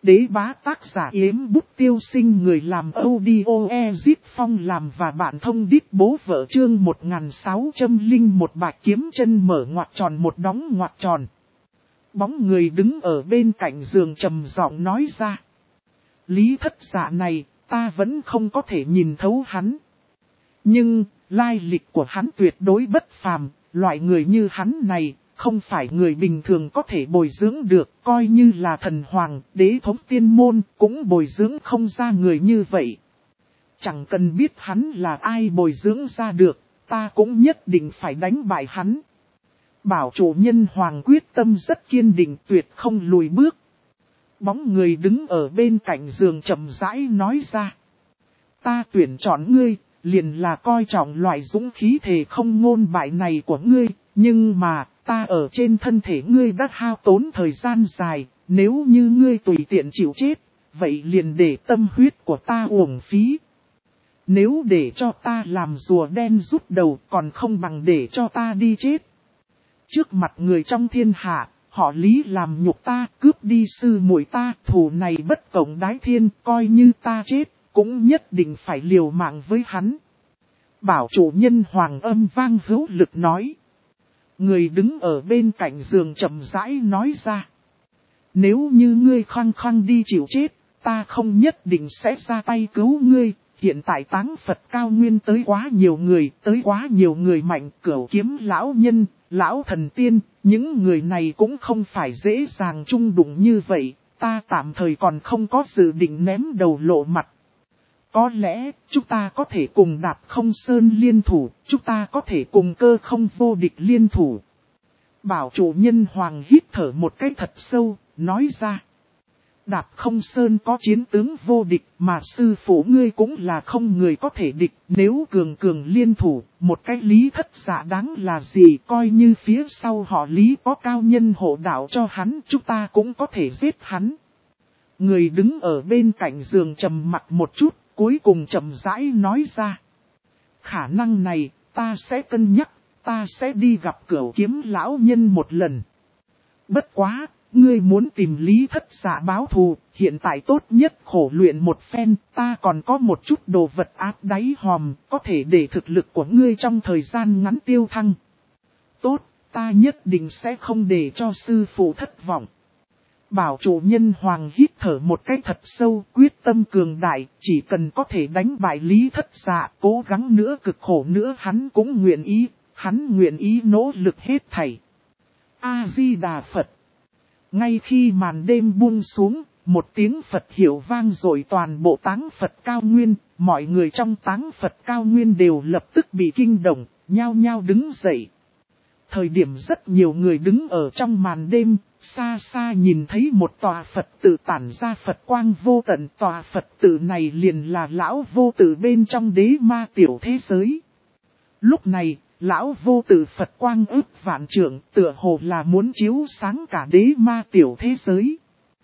Đế bá tác giả Yếm Bút Tiêu Sinh, người làm audio Ezip Phong làm và bạn thông đít bố vợ, chương 1601 bạch kiếm chân mở ngoặc tròn một đóng ngoặc tròn. Bóng người đứng ở bên cạnh giường trầm giọng nói ra. Lý Thất Dạ này, ta vẫn không có thể nhìn thấu hắn. Nhưng, lai lịch của hắn tuyệt đối bất phàm, loại người như hắn này, không phải người bình thường có thể bồi dưỡng được, coi như là thần hoàng, đế thống tiên môn, cũng bồi dưỡng không ra người như vậy. Chẳng cần biết hắn là ai bồi dưỡng ra được, ta cũng nhất định phải đánh bại hắn. Bảo chủ nhân hoàng quyết tâm rất kiên định, tuyệt không lùi bước. Bóng người đứng ở bên cạnh giường chậm rãi nói ra. Ta tuyển chọn ngươi, liền là coi trọng loại dũng khí thề không ngôn bại này của ngươi, nhưng mà, ta ở trên thân thể ngươi đã hao tốn thời gian dài, nếu như ngươi tùy tiện chịu chết, vậy liền để tâm huyết của ta uổng phí. Nếu để cho ta làm rùa đen rút đầu còn không bằng để cho ta đi chết. Trước mặt người trong thiên hạ, họ Lý làm nhục ta, cướp đi sư muội ta, thù này bất cộng đái thiên, coi như ta chết, cũng nhất định phải liều mạng với hắn. Bảo chủ nhân hoàng âm vang hữu lực nói. Người đứng ở bên cạnh giường chậm rãi nói ra. Nếu như ngươi khăng khăng đi chịu chết, ta không nhất định sẽ ra tay cứu ngươi. Hiện tại táng Phật cao nguyên tới quá nhiều người mạnh, Cửu Kiếm lão nhân, lão thần tiên, những người này cũng không phải dễ dàng chung đụng như vậy, ta tạm thời còn không có dự định ném đầu lộ mặt. Có lẽ, chúng ta có thể cùng Đạp Không Sơn liên thủ, chúng ta có thể cùng Cơ Không vô địch liên thủ. Bảo chủ nhân hoàng hít thở một cái thật sâu, nói ra. Đạp Không Sơn có chiến tướng vô địch mà sư phụ ngươi cũng là không người có thể địch. Nếu cường liên thủ, một cái Lý Thất Dạ đáng là gì, coi như phía sau họ Lý có cao nhân hộ đạo cho hắn, chúng ta cũng có thể giết hắn. Người đứng ở bên cạnh giường trầm mặt một chút, cuối cùng chậm rãi nói ra. Khả năng này, ta sẽ cân nhắc, ta sẽ đi gặp Cửu Kiếm lão nhân một lần. Bất quá, ngươi muốn tìm Lý Thất Dạ báo thù, hiện tại tốt nhất khổ luyện một phen, ta còn có một chút đồ vật áp đáy hòm, có thể để thực lực của ngươi trong thời gian ngắn tiêu thăng. Tốt, ta nhất định sẽ không để cho sư phụ thất vọng. Bảo chủ nhân hoàng hít thở một cái thật sâu, quyết tâm cường đại, chỉ cần có thể đánh bại Lý Thất Dạ, cố gắng nữa cực khổ nữa hắn cũng nguyện ý nỗ lực hết thảy. A-di-đà Phật. Ngay khi màn đêm buông xuống, một tiếng Phật hiệu vang dội toàn bộ táng Phật cao nguyên, mọi người trong táng Phật cao nguyên đều lập tức bị kinh động, nhao nhao đứng dậy. Thời điểm rất nhiều người đứng ở trong màn đêm, xa xa nhìn thấy một tòa Phật tự tản ra Phật quang vô tận. Tòa Phật tự này liền là lão vô tự bên trong đế ma tiểu thế giới. Lúc này, lão vô tự Phật quang ức vạn trượng, tựa hồ là muốn chiếu sáng cả đế ma tiểu thế giới.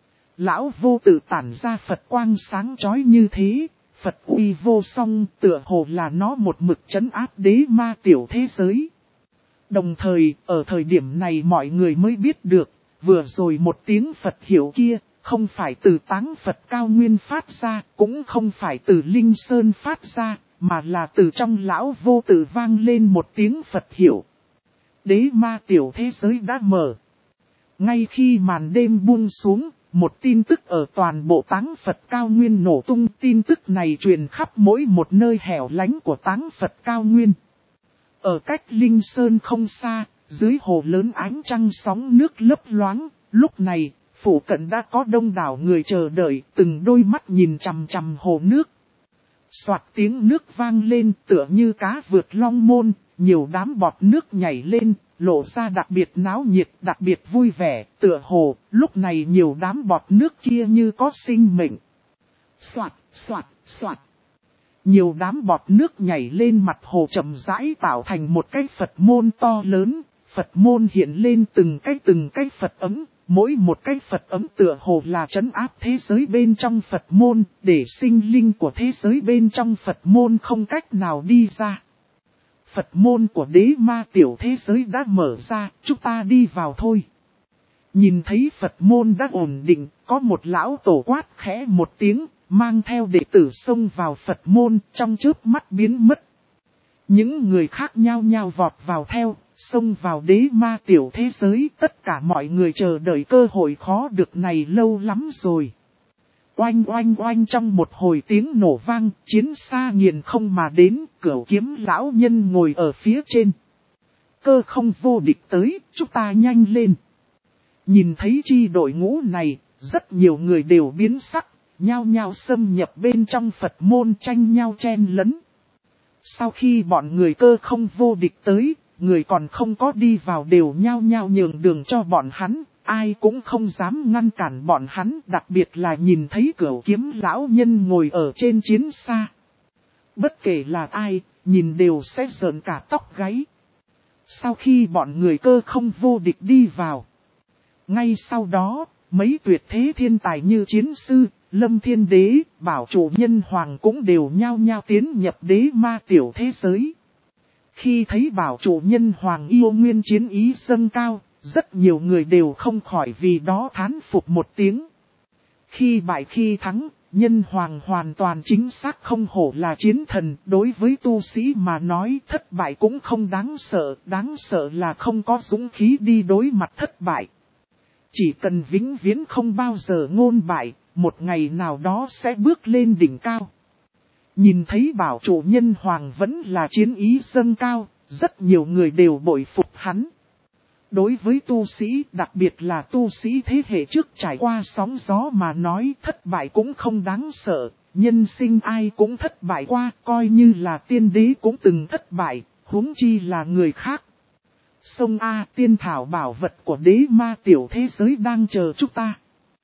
Lão vô tự tản ra Phật quang sáng chói như thế, Phật uy vô song, tựa hồ là nó một mực trấn áp đế ma tiểu thế giới. Đồng thời, ở thời điểm này mọi người mới biết được, vừa rồi một tiếng Phật hiệu kia, không phải từ táng Phật cao nguyên phát ra, cũng không phải từ Linh Sơn phát ra, mà là từ trong lão vô tự vang lên một tiếng Phật hiệu. Đế ma tiểu thế giới đã mở. Ngay khi màn đêm buông xuống, một tin tức ở toàn bộ táng Phật cao nguyên nổ tung. Tin tức này truyền khắp mỗi một nơi hẻo lánh của táng Phật cao nguyên. Ở cách Linh Sơn không xa, dưới hồ lớn ánh trăng sóng nước lấp loáng, lúc này, phủ cận đã có đông đảo người chờ đợi, từng đôi mắt nhìn chằm chằm hồ nước. Soạt tiếng nước vang lên tựa như cá vượt long môn, nhiều đám bọt nước nhảy lên, lộ ra đặc biệt náo nhiệt, đặc biệt vui vẻ, tựa hồ, lúc này nhiều đám bọt nước kia như có sinh mệnh. Soạt, soạt, soạt. Nhiều đám bọt nước nhảy lên mặt hồ chậm rãi tạo thành một cái Phật môn to lớn, Phật môn hiện lên từng cái Phật ấm, mỗi một cái Phật ấm tựa hồ là trấn áp thế giới bên trong Phật môn, để sinh linh của thế giới bên trong Phật môn không cách nào đi ra. Phật môn của đế ma tiểu thế giới đã mở ra, chúng ta đi vào thôi. Nhìn thấy Phật môn đã ổn định, có một lão tổ quát khẽ một tiếng, mang theo đệ tử xông vào Phật môn, trong chớp mắt biến mất. Những người khác nhao nhao vọt vào theo, xông vào đế ma tiểu thế giới, tất cả mọi người chờ đợi cơ hội khó được này lâu lắm rồi. Oanh oanh oanh, trong một hồi tiếng nổ vang, chiến xa nghiền không mà đến, Cửu Kiếm lão nhân ngồi ở phía trên. Cơ không vô địch tới, chúng ta nhanh lên. Nhìn thấy chi đội ngũ này, rất nhiều người đều biến sắc, nhao nhao xâm nhập bên trong Phật môn tranh nhau chen lấn. Sau khi bọn người cơ không vô địch tới, người còn không có đi vào đều nhao nhao nhường đường cho bọn hắn, ai cũng không dám ngăn cản bọn hắn, đặc biệt là nhìn thấy Cửu Kiếm lão nhân ngồi ở trên chiến xa. Bất kể là ai, nhìn đều sẽ rợn cả tóc gáy. Sau khi bọn người cơ không vô địch đi vào, ngay sau đó, mấy tuyệt thế thiên tài như Chiến Sư, Lâm Thiên Đế, Bảo Chủ Nhân Hoàng cũng đều nhao nhao tiến nhập đế ma tiểu thế giới. Khi thấy Bảo Chủ Nhân Hoàng yêu nguyên chiến ý dâng cao, rất nhiều người đều không khỏi vì đó thán phục một tiếng. Khi bại khi thắng, Nhân Hoàng hoàn toàn chính xác không hổ là chiến thần, đối với tu sĩ mà nói thất bại cũng không đáng sợ là không có dũng khí đi đối mặt thất bại. Chỉ cần vĩnh viễn không bao giờ ngôn bại, một ngày nào đó sẽ bước lên đỉnh cao. Nhìn thấy Bảo Chủ Nhân Hoàng vẫn là chiến ý dâng cao, rất nhiều người đều bội phục hắn. Đối với tu sĩ, đặc biệt là tu sĩ thế hệ trước trải qua sóng gió mà nói thất bại cũng không đáng sợ, nhân sinh ai cũng thất bại qua, coi như là tiên đế cũng từng thất bại, huống chi là người khác. Sông A, tiên thảo bảo vật của đế ma tiểu thế giới đang chờ chúng ta.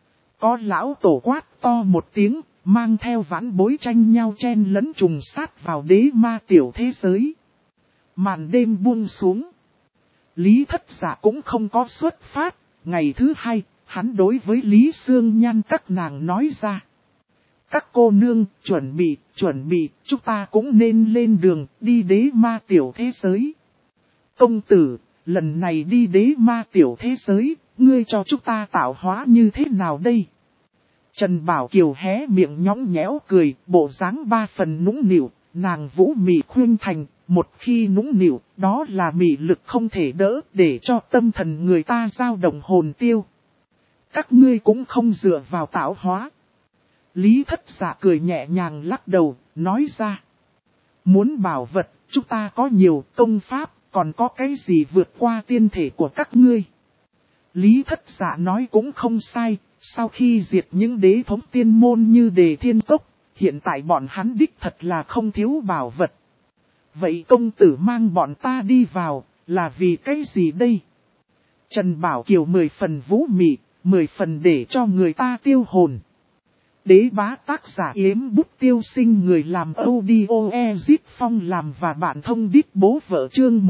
Có lão tổ quát to một tiếng, mang theo vãn bối tranh nhau chen lấn trùng sát vào đế ma tiểu thế giới. Màn đêm buông xuống. Lý Thất Dạ cũng không có xuất phát, ngày thứ hai, hắn đối với Lý Sương Nhan các nàng nói ra. Các cô nương, chuẩn bị, chúng ta cũng nên lên đường, đi đế ma tiểu thế giới. Công tử, lần này đi đế ma tiểu thế giới, ngươi cho chúng ta tạo hóa như thế nào đây? Trần Bảo Kiều hé miệng nhõng nhẽo cười, bộ dáng ba phần nũng nịu, nàng vũ mị khuyên thành, một khi nũng nịu, đó là mị lực không thể đỡ, để cho tâm thần người ta dao động hồn tiêu. Các ngươi cũng không dựa vào tạo hóa. Lý Thất Dạ cười nhẹ nhàng lắc đầu, nói ra. Muốn bảo vật, chúng ta có nhiều công pháp, còn có cái gì vượt qua tiên thể của các ngươi. Lý Thất Dạ nói cũng không sai, sau khi diệt những đế thống tiên môn như Đề Thiên Cốc, hiện tại bọn hắn đích thật là không thiếu bảo vật. Vậy công tử mang bọn ta đi vào, là vì cái gì đây? Trần Bảo Kiều 10 phần vũ mị, 10 phần để cho người ta tiêu hồn. Đế bá tác giả Yếm Bút Tiêu Sinh, người làm audio Ezit Phong làm và bạn thông đít bố vợ chương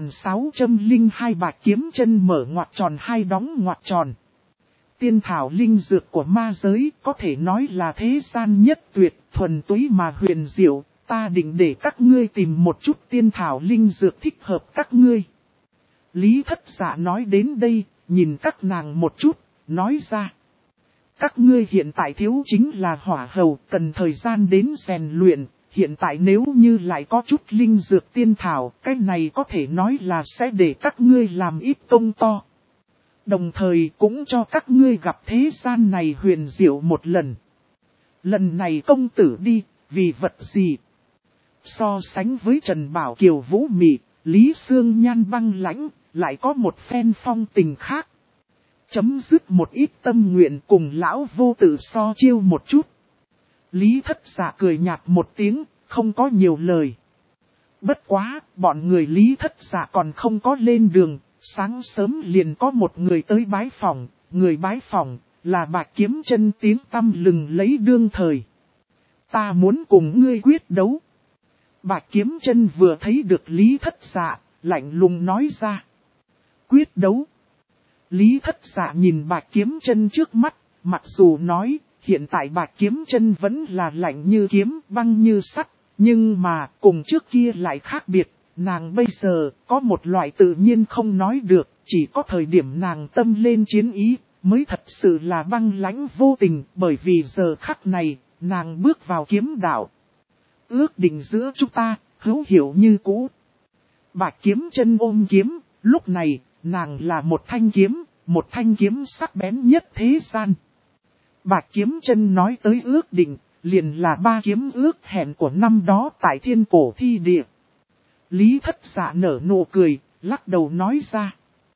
1602 bạch kiếm chân mở ngoặc tròn hai đóng ngoặc tròn. Tiên thảo linh dược của ma giới có thể nói là thế gian nhất tuyệt, thuần túy mà huyền diệu, ta định để các ngươi tìm một chút tiên thảo linh dược thích hợp các ngươi. Lý Thất Dạ nói đến đây, nhìn các nàng một chút, nói ra. Các ngươi hiện tại thiếu chính là hỏa hầu, cần thời gian đến rèn luyện, hiện tại nếu như lại có chút linh dược tiên thảo, cái này có thể nói là sẽ để các ngươi làm ít công to. Đồng thời cũng cho các ngươi gặp thế gian này huyền diệu một lần. Lần này công tử đi, vì vật gì? So sánh với Trần Bảo Kiều vũ mị, Lý Sương Nhan băng lãnh, lại có một phen phong tình khác. Chấm dứt một ít tâm nguyện cùng lão vô tử so chiêu một chút. Lý Thất Dạ cười nhạt một tiếng, không có nhiều lời. Bất quá, bọn người Lý Thất Dạ còn không có lên đường, sáng sớm liền có một người tới bái phỏng, người bái phỏng là Bạch Kiếm Chân tiếng tăm lừng lấy đương thời. Ta muốn cùng ngươi quyết đấu. Bạch Kiếm Chân vừa thấy được Lý Thất Dạ, lạnh lùng nói ra. Quyết đấu. Lý Thất Dạ nhìn Bạch Kiếm Chân trước mắt, mặc dù nói, hiện tại Bạch Kiếm Chân vẫn là lạnh như kiếm, băng như sắt, nhưng mà cùng trước kia lại khác biệt, nàng bây giờ có một loại tự nhiên không nói được, chỉ có thời điểm nàng tâm lên chiến ý, mới thật sự là băng lãnh vô tình, bởi vì giờ khắc này, nàng bước vào kiếm đạo. Ước định giữa chúng ta, hữu hiểu như cũ. Bạch Kiếm Chân ôm kiếm, lúc này, nàng là một thanh kiếm sắc bén nhất thế gian. Bạch Kiếm Chân nói tới ước định, liền là 3 kiếm ước hẹn của năm đó tại Thiên Cổ Thi Địa. Lý Thất Dạ nở nụ cười, lắc đầu nói ra.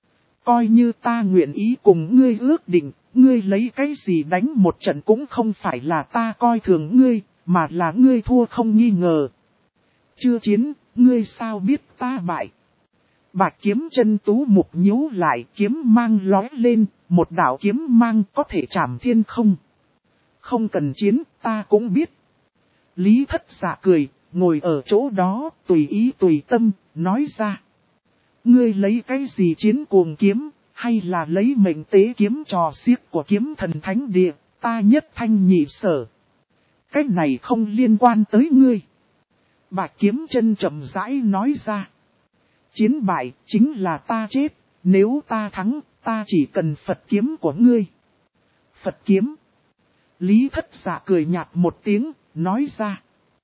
Coi như ta nguyện ý cùng ngươi ước định, ngươi lấy cái gì đánh một trận cũng không phải là ta coi thường ngươi, mà là ngươi thua không nghi ngờ. Chưa chiến, ngươi sao biết ta bại? Bạch Kiếm Chân tú mục nhíu lại, kiếm mang lóe lên, một đạo kiếm mang có thể chạm thiên không. Không cần chiến, ta cũng biết. Lý Thất Dạ cười, ngồi ở chỗ đó, tùy ý tùy tâm, nói ra. Ngươi lấy cái gì chiến cuồng kiếm, hay là lấy mệnh tế kiếm trò xiếc của kiếm thần thánh địa, ta nhất thanh nhị sở. Cái này không liên quan tới ngươi. Bạch Kiếm Chân chậm rãi nói ra. Chiến bại chính là ta chết, nếu ta thắng, ta chỉ cần Phật kiếm của ngươi. Phật kiếm. Lý Thất Dạ cười nhạt một tiếng, nói ra.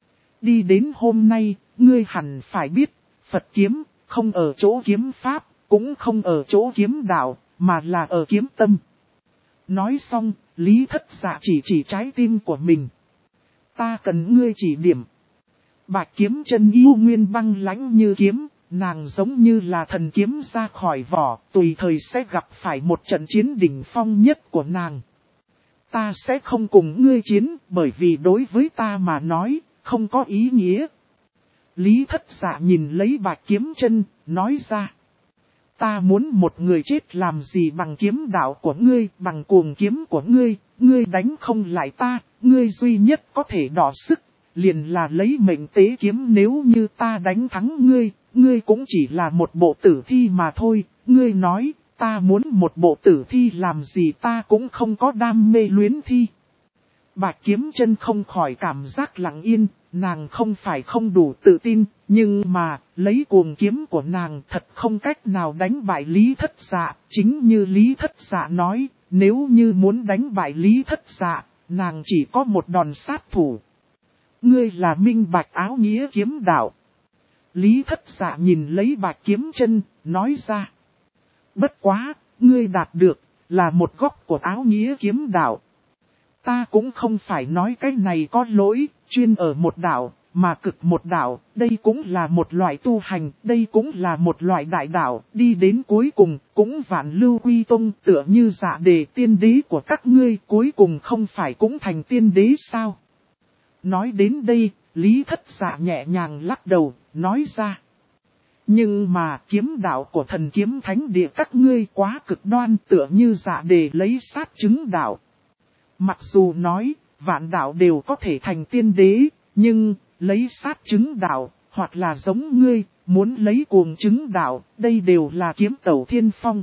Đi đến hôm nay, ngươi hẳn phải biết, Phật kiếm, không ở chỗ kiếm pháp, cũng không ở chỗ kiếm đạo, mà là ở kiếm tâm. Nói xong, Lý Thất Dạ chỉ trái tim của mình. Ta cần ngươi chỉ điểm. Bạch Kiếm Chân yêu nguyên băng lãnh như kiếm, nàng giống như là thần kiếm ra khỏi vỏ, tùy thời sẽ gặp phải một trận chiến đỉnh phong nhất của nàng. Ta sẽ không cùng ngươi chiến, bởi vì đối với ta mà nói, không có ý nghĩa. Lý Thất Dạ nhìn lấy Bạch Kiếm Chân, nói ra. Ta muốn một người chết làm gì bằng kiếm đạo của ngươi, bằng cuồng kiếm của ngươi, ngươi đánh không lại ta, ngươi duy nhất có thể đỏ sức, liền là lấy mệnh tế kiếm, nếu như ta đánh thắng ngươi, ngươi cũng chỉ là một bộ tử thi mà thôi, ngươi nói, ta muốn một bộ tử thi làm gì, ta cũng không có đam mê luyến thi. Bạch Kiếm Chân không khỏi cảm giác lặng yên, nàng không phải không đủ tự tin, nhưng mà, lấy cuồng kiếm của nàng thật không cách nào đánh bại Lý Thất Dạ. Chính như Lý Thất Dạ nói, nếu như muốn đánh bại Lý Thất Dạ, nàng chỉ có một đòn sát thủ. Ngươi là minh bạch áo nghĩa kiếm đạo. Lý Thất Dạ nhìn lấy Bạch Kiếm Chân, nói ra. Bất quá, ngươi đạt được, là một góc của áo nghĩa kiếm đạo. Ta cũng không phải nói cái này có lỗi, chuyên ở một đạo, mà cực một đạo, đây cũng là một loại tu hành, đây cũng là một loại đại đạo, đi đến cuối cùng, cũng vạn lưu quy tông, tựa như Dạ Đề tiên đế của các ngươi, cuối cùng không phải cũng thành tiên đế sao? Nói đến đây, Lý Thất Dạ nhẹ nhàng lắc đầu, nói ra. Nhưng mà kiếm đạo của thần kiếm thánh địa các ngươi quá cực đoan, tựa như Dạ Đề lấy sát chứng đạo. Mặc dù nói, vạn đạo đều có thể thành tiên đế, nhưng, lấy sát chứng đạo, hoặc là giống ngươi, muốn lấy cuồng chứng đạo, đây đều là kiếm tẩu thiên phong.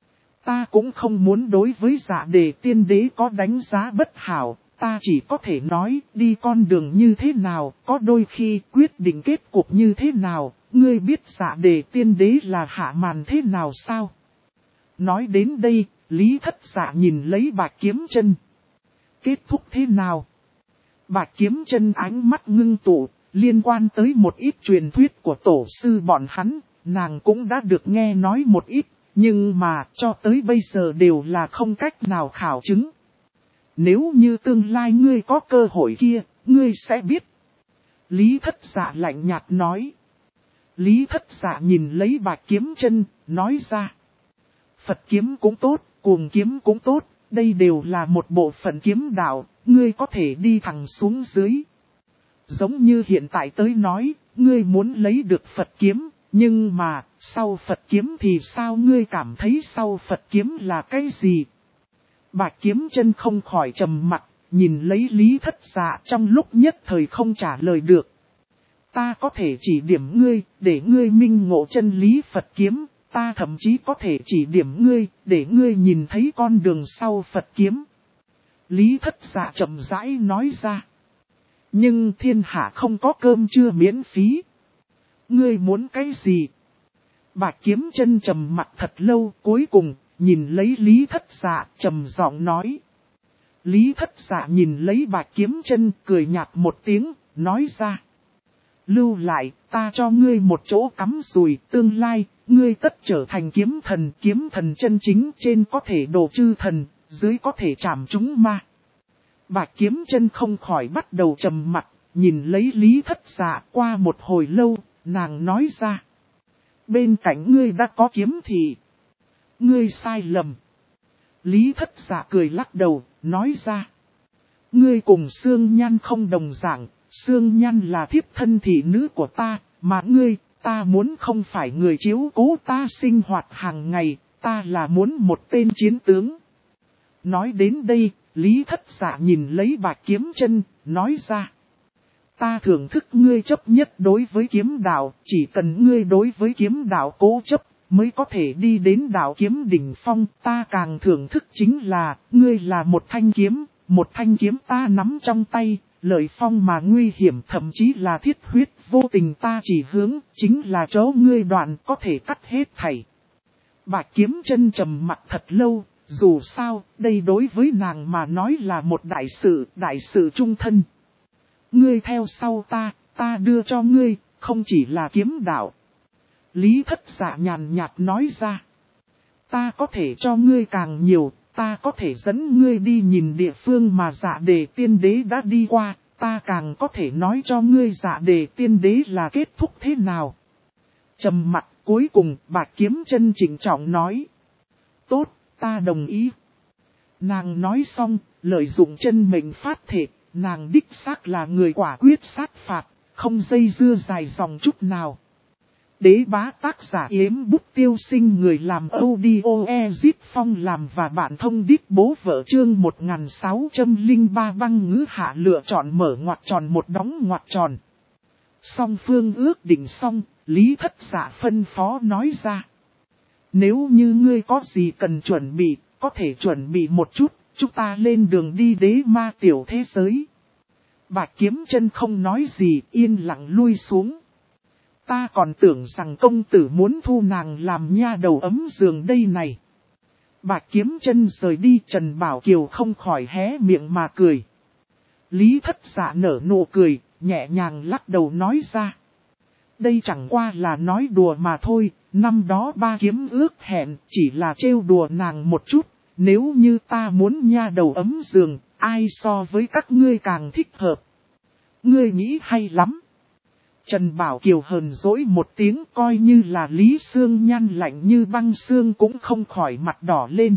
Ta cũng không muốn đối với Dạ Đề tiên đế có đánh giá bất hảo, ta chỉ có thể nói, đi con đường như thế nào, có đôi khi quyết định kết cục như thế nào, ngươi biết Dạ Đề tiên đế là hạ màn thế nào sao? Nói đến đây, Lý Thất Dạ nhìn lấy Bạch Kiếm Chân. Kết thúc thế nào? Bạch Kiếm Chân ánh mắt ngưng tụ, liên quan tới một ít truyền thuyết của tổ sư bọn hắn, nàng cũng đã được nghe nói một ít, nhưng mà cho tới bây giờ đều là không cách nào khảo chứng. Nếu như tương lai ngươi có cơ hội kia, ngươi sẽ biết. Lý Thất Dạ lạnh nhạt nói. Lý Thất Dạ nhìn lấy Bạch Kiếm Chân, nói ra. Phật kiếm cũng tốt, cuồng kiếm cũng tốt. Đây đều là một bộ phận kiếm đạo, ngươi có thể đi thẳng xuống dưới. Giống như hiện tại tới nói, ngươi muốn lấy được Phật kiếm, nhưng mà, sau Phật kiếm thì sao, ngươi cảm thấy sau Phật kiếm là cái gì? Bạch Kiếm Chân không khỏi trầm mặt, nhìn lấy Lý Thất Dạ, trong lúc nhất thời không trả lời được. Ta có thể chỉ điểm ngươi, để ngươi minh ngộ chân lý Phật kiếm. Ta thậm chí có thể chỉ điểm ngươi, để ngươi nhìn thấy con đường sau Phật kiếm. Lý Thất Dạ chậm rãi nói ra. Nhưng thiên hạ không có cơm trưa miễn phí. Ngươi muốn cái gì? Bạch Kiếm Chân trầm mặt thật lâu, cuối cùng, nhìn lấy Lý Thất Dạ, trầm giọng nói. Lý Thất Dạ nhìn lấy Bạch Kiếm Chân, cười nhạt một tiếng, nói ra. Lưu lại, ta cho ngươi một chỗ cắm rùi, tương lai, ngươi tất trở thành kiếm thần chân chính, trên có thể độ chư thần, dưới có thể trảm chúng ma. Bạch Kiếm Chân không khỏi bắt đầu trầm mặt, nhìn lấy Lý Thất Dạ. Qua một hồi lâu, nàng nói ra. Bên cạnh ngươi đã có kiếm thì ngươi sai lầm. Lý Thất Dạ cười lắc đầu, nói ra. Ngươi cùng Sương Nhan không đồng dạng, Sương Nhan là thiếp thân thị nữ của ta, mà ngươi, ta muốn không phải người chiếu cố ta sinh hoạt hàng ngày, ta là muốn một tên chiến tướng. Nói đến đây, Lý Thất Dạ nhìn lấy Bạch Kiếm Chân, nói ra. Ta thưởng thức ngươi chấp nhất đối với kiếm đạo, chỉ cần ngươi đối với kiếm đạo cố chấp, mới có thể đi đến đạo kiếm đỉnh phong. Ta càng thưởng thức chính là, ngươi là một thanh kiếm ta nắm trong tay, lợi phong mà nguy hiểm, thậm chí là thiết huyết vô tình ta chỉ hướng, chính là chỗ ngươi đoạn có thể cắt hết thảy. Bạch Kiếm Chân trầm mặt thật lâu, dù sao, đây đối với nàng mà nói là một đại sự trung thân. Ngươi theo sau ta đưa cho ngươi, không chỉ là kiếm đạo. Lý Thất Dạ nhàn nhạt nói ra. Ta có thể cho ngươi càng nhiều, ta có thể dẫn ngươi đi nhìn địa phương mà Dạ Đề Tiên Đế đã đi qua, ta càng có thể nói cho ngươi Dạ Đề Tiên Đế là kết thúc thế nào. Trầm mặt cuối cùng, Bạch Kiếm Chân trịnh trọng nói. Tốt, ta đồng ý. Nàng nói xong, lợi dụng chân mệnh phát thể. Nàng đích xác là người quả quyết sát phạt, không dây dưa dài dòng chút nào. Đế bá tác giả Yếm Bút Tiêu Sinh, người làm audio Ezit Phong làm và bạn thông đít bố vợ chương 1603 băng ngữ hạ lựa chọn mở ngoặc tròn một đóng ngoặc tròn. Song phương ước định xong, Lý Thất Dạ phân phó nói ra. Nếu như ngươi có gì cần chuẩn bị, có thể chuẩn bị một chút. Chúng ta lên đường đi đế ma tiểu thế giới. Bạch Kiếm Chân không nói gì, yên lặng lui xuống. Ta còn tưởng rằng công tử muốn thu nàng làm nha đầu ấm giường đây này. Bạch Kiếm Chân rời đi, Trần Bảo Kiều không khỏi hé miệng mà cười. Lý Thất Dạ nở nụ cười, nhẹ nhàng lắc đầu nói ra. Đây chẳng qua là nói đùa mà thôi, năm đó ba kiếm ước hẹn chỉ là trêu đùa nàng một chút. Nếu như ta muốn nha đầu ấm giường, ai so với các ngươi càng thích hợp? Ngươi nghĩ hay lắm. Trần Bảo Kiều hờn dỗi một tiếng, coi như là Lý Sương Nhan lạnh như băng xương cũng không khỏi mặt đỏ lên.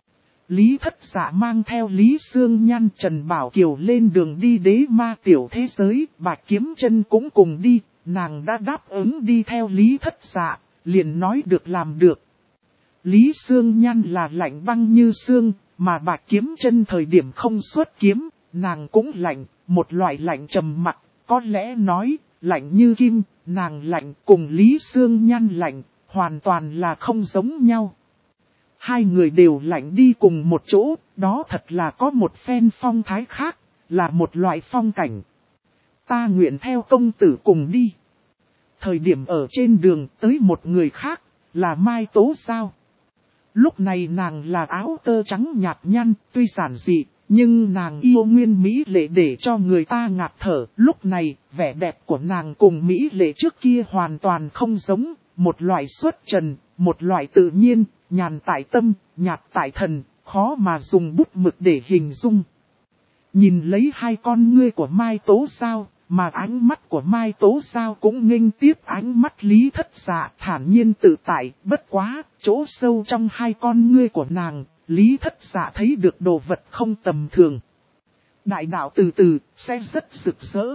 Lý Thất Dạ mang theo Lý Sương Nhan, Trần Bảo Kiều lên đường đi đế ma tiểu thế giới, Bạch Kiếm Chân cũng cùng đi, nàng đã đáp ứng đi theo Lý Thất Dạ, liền nói được làm được. Lý Sương Nhan là lạnh băng như xương, mà Bạch Kiếm Chân thời điểm không xuất kiếm, nàng cũng lạnh, một loại lạnh trầm mặc, có lẽ nói, lạnh như kim, nàng lạnh cùng Lý Sương Nhan lạnh, hoàn toàn là không giống nhau. Hai người đều lạnh đi cùng một chỗ, đó thật là có một phen phong thái khác, là một loại phong cảnh. Ta nguyện theo công tử cùng đi. Thời điểm ở trên đường tới một người khác, là Mai Tố Giao. Lúc này nàng là áo tơ trắng nhạt nhăn, tuy giản dị, nhưng nàng yêu nguyên mỹ lệ để cho người ta ngạt thở. Lúc này, vẻ đẹp của nàng cùng mỹ lệ trước kia hoàn toàn không giống, một loại xuất trần, một loại tự nhiên, nhàn tại tâm, nhạt tại thần, khó mà dùng bút mực để hình dung. Nhìn lấy hai con ngươi của Mai Tố Giao, mà ánh mắt của Mai Tố Giao cũng nghênh tiếp ánh mắt Lý Thất Dạ, thản nhiên tự tại. Bất quá, chỗ sâu trong hai con ngươi của nàng, Lý Thất Dạ thấy được đồ vật không tầm thường. Đại đạo từ từ, sẽ rất rực rỡ.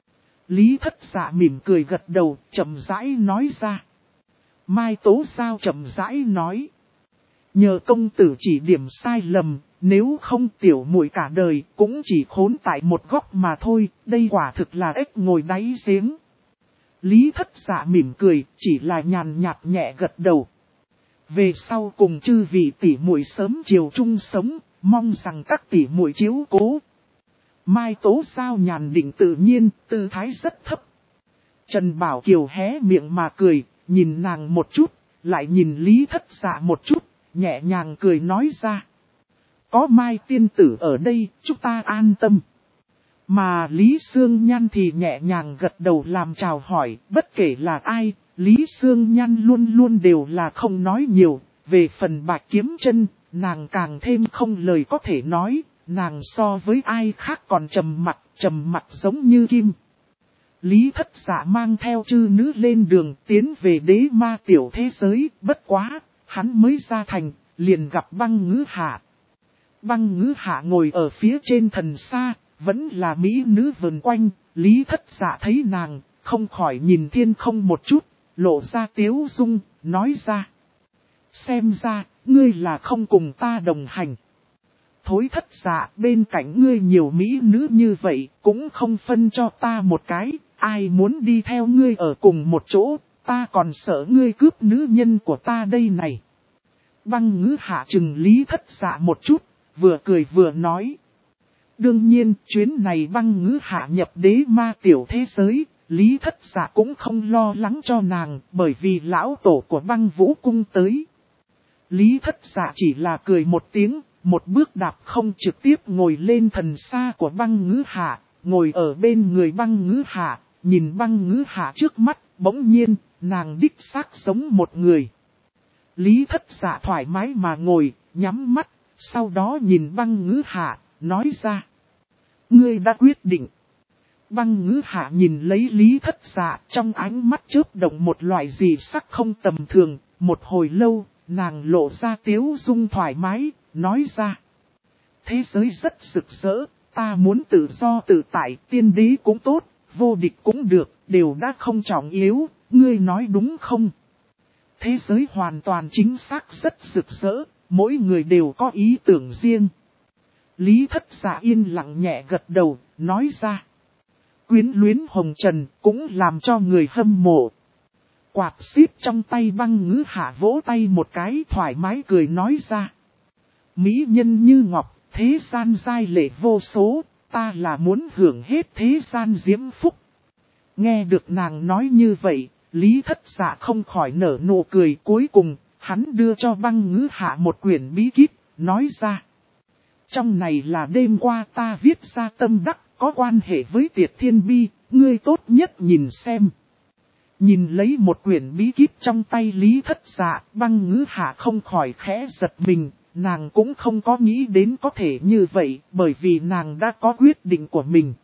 Lý Thất Dạ mỉm cười gật đầu, chậm rãi nói ra. Mai Tố Giao chậm rãi nói. Nhờ công tử chỉ điểm sai lầm, nếu không tiểu muội cả đời cũng chỉ khốn tại một góc mà thôi, đây quả thực là ếch ngồi đáy giếng. Lý Thất Dạ mỉm cười, chỉ là nhàn nhạt nhẹ gật đầu. Về sau cùng chư vị tỷ muội sớm chiều chung sống, mong rằng các tỷ muội chiếu cố. Mai Tố Giao nhàn định tự nhiên, tư thái rất thấp. Trần Bảo Kiều hé miệng mà cười, nhìn nàng một chút, lại nhìn Lý Thất Dạ một chút, nhẹ nhàng cười nói ra. Có Mai tiên tử ở đây, chúng ta an tâm. Mà Lý Sương Nhan thì nhẹ nhàng gật đầu làm chào hỏi, bất kể là ai, Lý Sương Nhan luôn luôn đều là không nói nhiều. Về phần Bạch Kiếm Chân, nàng càng thêm không lời có thể nói, nàng so với ai khác còn trầm mặc giống như kim. Lý Thất Dạ mang theo chư nữ lên đường tiến về đế ma tiểu thế giới, bất quá, hắn mới ra thành, liền gặp Băng Ngữ Hạ. Băng Ngữ Hạ ngồi ở phía trên thần xa, vẫn là mỹ nữ vần quanh, Lý Thất Dạ thấy nàng, không khỏi nhìn thiên không một chút, lộ ra tiếu dung, nói ra. Xem ra, ngươi là không cùng ta đồng hành. Thối Thất Dạ, bên cạnh ngươi nhiều mỹ nữ như vậy, cũng không phân cho ta một cái, ai muốn đi theo ngươi ở cùng một chỗ, ta còn sợ ngươi cướp nữ nhân của ta đây này. Băng Ngữ Hạ chừng Lý Thất Dạ một chút, vừa cười vừa nói. Đương nhiên, chuyến này Băng Ngữ Hạ nhập đế ma tiểu thế giới, Lý Thất Dạ cũng không lo lắng cho nàng, bởi vì lão tổ của Băng Vũ Cung tới. Lý Thất Dạ chỉ là cười một tiếng, một bước đạp không trực tiếp ngồi lên thần xa của Băng Ngữ Hạ, ngồi ở bên người Băng Ngữ Hạ, nhìn Băng Ngữ Hạ trước mắt, bỗng nhiên, nàng đích xác giống một người. Lý Thất Dạ thoải mái mà ngồi, nhắm mắt, sau đó nhìn Băng Ngữ Hạ, nói ra. Ngươi đã quyết định. Băng Ngữ Hạ nhìn lấy Lý Thất Dạ, trong ánh mắt chớp động một loại gì sắc không tầm thường, một hồi lâu, nàng lộ ra tiếu dung thoải mái, nói ra. Thế giới rất rực rỡ, ta muốn tự do tự tại, tiên đế cũng tốt, vô địch cũng được, đều đã không trọng yếu, ngươi nói đúng không? Thế giới hoàn toàn chính xác rất rực rỡ, mỗi người đều có ý tưởng riêng. Lý Thất Dạ yên lặng nhẹ gật đầu, nói ra. Quyến luyến hồng trần cũng làm cho người hâm mộ. Quạt xíp trong tay Băng Ngữ Hạ vỗ tay một cái thoải mái cười nói ra. Mỹ nhân như ngọc, thế gian giai lệ vô số, ta là muốn hưởng hết thế gian diễm phúc. Nghe được nàng nói như vậy, Lý Thất Dạ không khỏi nở nụ cười, cuối cùng, hắn đưa cho Băng Ngữ Hạ một quyển bí kíp, nói ra. Trong này là đêm qua ta viết ra tâm đắc, có quan hệ với Tiệt Thiên Bi, ngươi tốt nhất nhìn xem. Nhìn lấy một quyển bí kíp trong tay Lý Thất Dạ, Băng Ngữ Hạ không khỏi khẽ giật mình, nàng cũng không có nghĩ đến có thể như vậy, bởi vì nàng đã có quyết định của mình.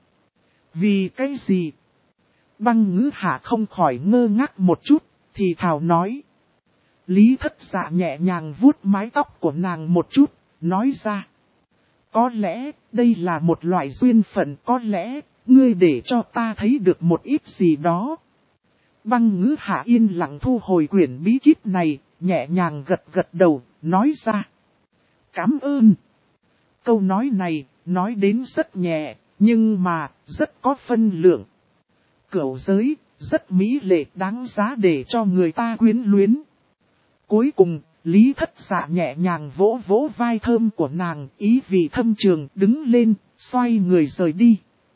Vì cái gì? Băng Ngữ Hạ không khỏi ngơ ngác một chút, thì thào nói. Lý Thất Dạ nhẹ nhàng vuốt mái tóc của nàng một chút, nói ra. Có lẽ, đây là một loại duyên phận, có lẽ, ngươi để cho ta thấy được một ít gì đó. Băng Ngữ Hạ yên lặng thu hồi quyển bí kíp này, nhẹ nhàng gật đầu, nói ra. Cảm ơn. Câu nói này, nói đến rất nhẹ, nhưng mà, rất có phân lượng. Cửu giới, rất mỹ lệ đáng giá để cho người ta quyến luyến. Cuối cùng, Lý Thất Dạ nhẹ nhàng vỗ vỗ vai thơm của nàng, ý vị thâm trường, đứng lên, xoay người rời đi.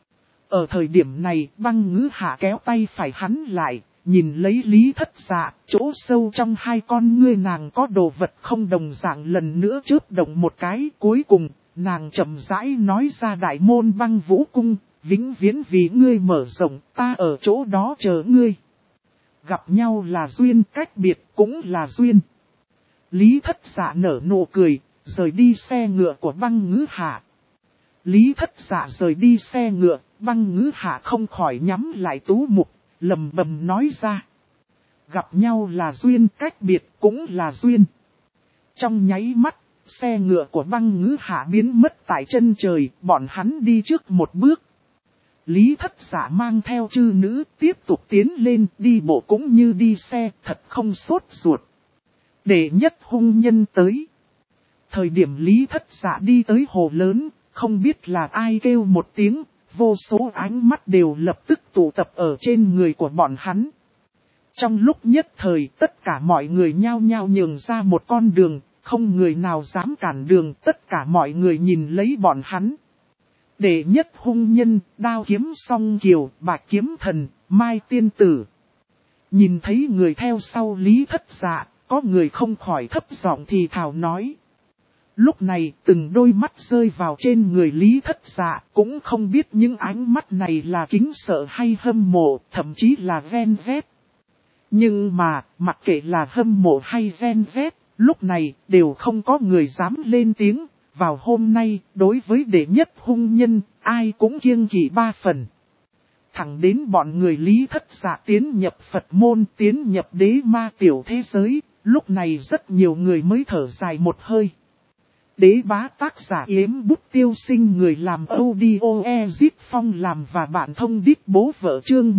Ở thời điểm này, Băng Ngữ Hạ kéo tay phải hắn lại, nhìn lấy Lý Thất Dạ, chỗ sâu trong hai con ngươi nàng có đồ vật không đồng dạng lần nữa chớp động một cái. Cuối cùng, nàng chậm rãi nói ra đại môn Băng Vũ Cung, vĩnh viễn vì ngươi mở rộng, ta ở chỗ đó chờ ngươi. Gặp nhau là duyên, cách biệt cũng là duyên. Lý Thất Dạ nở nụ cười, rời đi xe ngựa của Băng Ngữ Hạ. Lý Thất Dạ rời đi xe ngựa, Băng Ngữ Hạ không khỏi nhắm lại tú mục, lầm bầm nói ra. Gặp nhau là duyên, cách biệt cũng là duyên. Trong nháy mắt, xe ngựa của Băng Ngữ Hạ biến mất tại chân trời, bọn hắn đi trước một bước. Lý Thất Dạ mang theo chư nữ tiếp tục tiến lên, đi bộ cũng như đi xe, thật không sốt ruột. Đệ nhất hung nhân tới. Thời điểm Lý Thất Dạ đi tới hồ lớn, không biết là ai kêu một tiếng, vô số ánh mắt đều lập tức tụ tập ở trên người của bọn hắn. Trong lúc nhất thời tất cả mọi người nhao nhao nhường ra một con đường, không người nào dám cản đường, tất cả mọi người nhìn lấy bọn hắn. Đệ nhất hung nhân, đao kiếm song kiều, bạch kiếm thần, Mai tiên tử. Nhìn thấy người theo sau Lý Thất Dạ, có người không khỏi thấp giọng thì thào nói. Lúc này từng đôi mắt rơi vào trên người Lý Thất Dạ, cũng không biết những ánh mắt này là kính sợ hay hâm mộ, thậm chí là ghen ghét. Nhưng mà, mặc kệ là hâm mộ hay ghen ghét, lúc này đều không có người dám lên tiếng. Vào hôm nay, đối với đệ nhất hung nhân, ai cũng kiêng kỵ 3 phần. Thẳng đến bọn người Lý Thất Dạ tiến nhập Phật môn, tiến nhập đế ma tiểu thế giới, lúc này rất nhiều người mới thở dài một hơi. Đế bá tác giả Yếm Bút Tiêu Sinh, người làm audio Ezit Phong làm và bạn thông đít bố vợ chương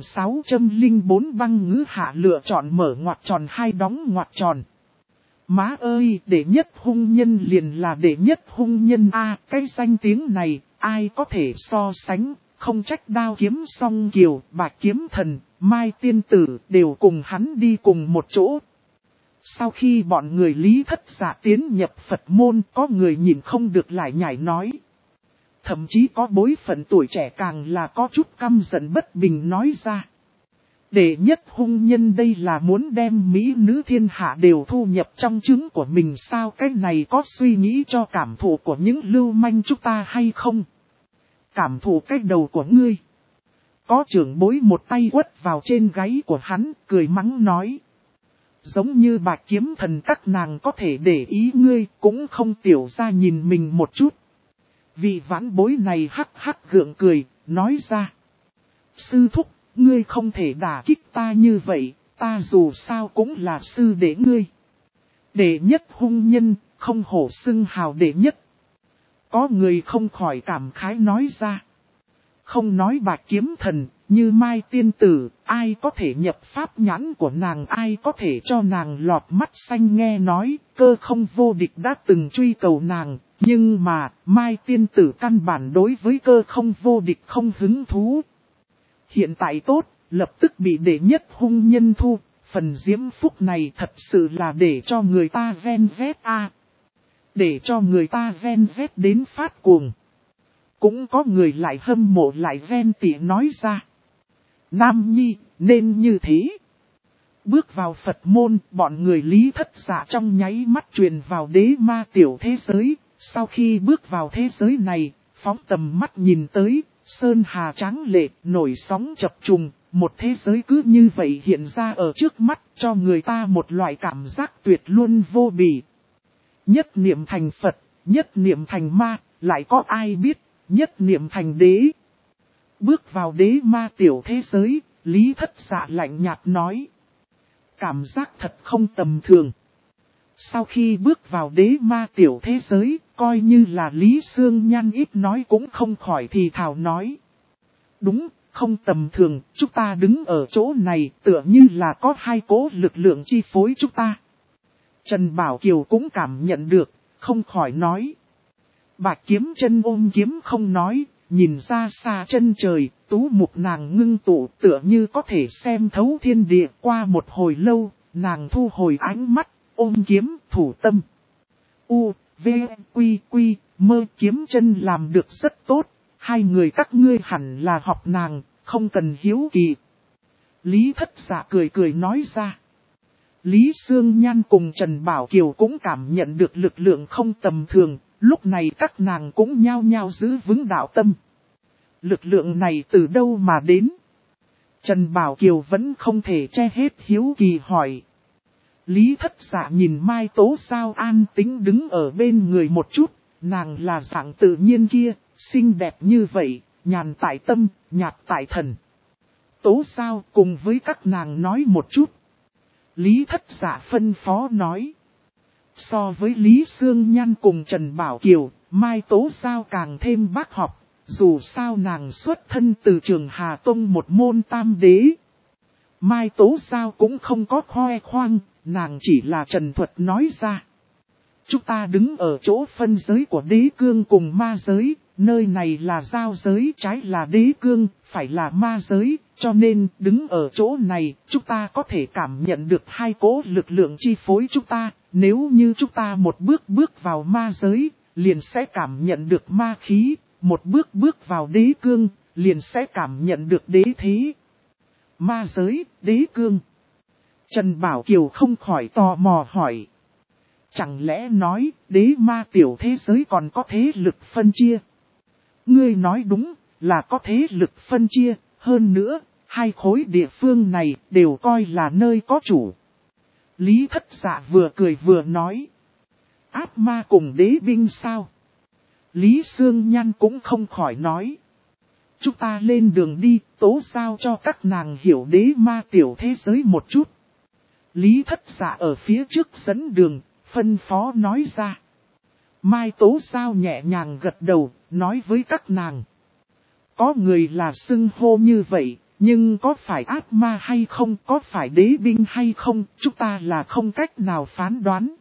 1604 băng ngữ hạ lựa chọn mở ngoặc tròn hai đóng ngoặc tròn. Má ơi, đệ nhất hung nhân liền là đệ nhất hung nhân a, cái danh tiếng này, ai có thể so sánh, không trách Đao Kiếm Song Kiều, Bạch Kiếm Thần, Mai Tiên Tử đều cùng hắn đi cùng một chỗ. Sau khi bọn người Lý Thất Dạ tiến nhập Phật môn, có người nhìn không được lại nhảy nói. Thậm chí có bối phận tuổi trẻ càng là có chút căm giận bất bình nói ra. Đệ nhất hung nhân đây là muốn đem mỹ nữ thiên hạ đều thu nhập trong trứng của mình sao, cái này có suy nghĩ cho cảm thụ của những lưu manh chúng ta hay không? Cảm thụ cái đầu của ngươi. Có trưởng bối một tay quất vào trên gáy của hắn, cười mắng nói. Giống như Bạch Kiếm Thần các nàng có thể để ý ngươi, cũng không tiểu ra nhìn mình một chút. Vị vãn bối này hắc hắc gượng cười, nói ra. Sư thúc, ngươi không thể đả kích ta như vậy, ta dù sao cũng là sư đệ ngươi. Đệ nhất hung nhân, không hổ xưng hào đệ nhất. Có người không khỏi cảm khái nói ra. Không nói Bạch Kiếm Thần, như Mai Tiên Tử, ai có thể nhập pháp nhãn của nàng, ai có thể cho nàng lọt mắt xanh nghe nói, Cơ Không Vô Địch đã từng truy cầu nàng, nhưng mà, Mai Tiên Tử căn bản đối với Cơ Không Vô Địch không hứng thú. Hiện tại tốt, lập tức bị đệ nhất hung nhân thu, phần diễm phúc này thật sự là để cho người ta ven vét a, để cho người ta ven vét đến phát cuồng. Cũng có người lại hâm mộ lại ven tỉ nói ra. Nam nhi, nên như thế. Bước vào Phật môn, bọn người Lý Thất Dạ trong nháy mắt truyền vào đế ma tiểu thế giới. Sau khi bước vào thế giới này, phóng tầm mắt nhìn tới, sơn hà tráng lệ, nổi sóng chập trùng, một thế giới cứ như vậy hiện ra ở trước mắt, cho người ta một loại cảm giác tuyệt luôn vô bì. Nhất niệm thành Phật, nhất niệm thành ma, lại có ai biết, nhất niệm thành đế. Bước vào đế ma tiểu thế giới, Lý Thất Dạ lạnh nhạt nói. Cảm giác thật không tầm thường. Sau khi bước vào đế ma tiểu thế giới, coi như là Lý Sương Nhan ít nói cũng không khỏi thì thào nói. Đúng, không tầm thường, chúng ta đứng ở chỗ này tựa như là có hai cỗ lực lượng chi phối chúng ta. Trần Bảo Kiều cũng cảm nhận được, không khỏi nói. Bạch Kiếm Chân ôm kiếm không nói, nhìn ra xa chân trời, tú mục nàng ngưng tụ tựa như có thể xem thấu thiên địa. Qua một hồi lâu, nàng thu hồi ánh mắt, ôm kiếm thủ tâm. U, V, Quy, Quy, Mơ. Kiếm Chân làm được rất tốt, hai người các ngươi hẳn là học nàng, không cần hiếu kỳ. Lý Thất Dạ cười cười nói ra. Lý Sương Nhan cùng Trần Bảo Kiều cũng cảm nhận được lực lượng không tầm thường, lúc này các nàng cũng nhao nhao giữ vững đạo tâm. Lực lượng này từ đâu mà đến? Trần Bảo Kiều vẫn không thể che hết hiếu kỳ hỏi. Lý Thất Dạ nhìn Mai Tố Sao an tĩnh đứng ở bên người một chút, nàng là dạng tự nhiên kia, xinh đẹp như vậy, nhàn tại tâm, nhạt tại thần. Tố Sao cùng với các nàng nói một chút. Lý Thất Dạ phân phó nói. So với Lý Sương Nhan cùng Trần Bảo Kiều, Mai Tố Sao càng thêm bác học, dù sao nàng xuất thân từ Trường Hà Tông một môn tam đế. Mai Tố Sao cũng không có khoe khoang, nàng chỉ là trần thuật nói ra. Chúng ta đứng ở chỗ phân giới của đế cương cùng ma giới, nơi này là giao giới, trái là đế cương, phải là ma giới, cho nên đứng ở chỗ này, chúng ta có thể cảm nhận được hai cỗ lực lượng chi phối chúng ta. Nếu như chúng ta một bước vào ma giới, liền sẽ cảm nhận được ma khí, một bước vào đế cương, liền sẽ cảm nhận được đế thế. Ma giới, đế cương. Trần Bảo Kiều không khỏi tò mò hỏi. Chẳng lẽ nói, đế ma tiểu thế giới còn có thế lực phân chia? Ngươi nói đúng, là có thế lực phân chia, hơn nữa, hai khối địa phương này đều coi là nơi có chủ. Lý Thất Dạ vừa cười vừa nói. Ác ma cùng đế binh sao? Lý Sương Nhan cũng không khỏi nói. Chúng ta lên đường đi, tố giao cho các nàng hiểu đế ma tiểu thế giới một chút. Lý Thất Dạ ở phía trước dẫn đường, phân phó nói ra. Mai tố giao nhẹ nhàng gật đầu, nói với các nàng. Có người là xưng hô như vậy, nhưng có phải ác ma hay không, có phải đế binh hay không, chúng ta là không cách nào phán đoán.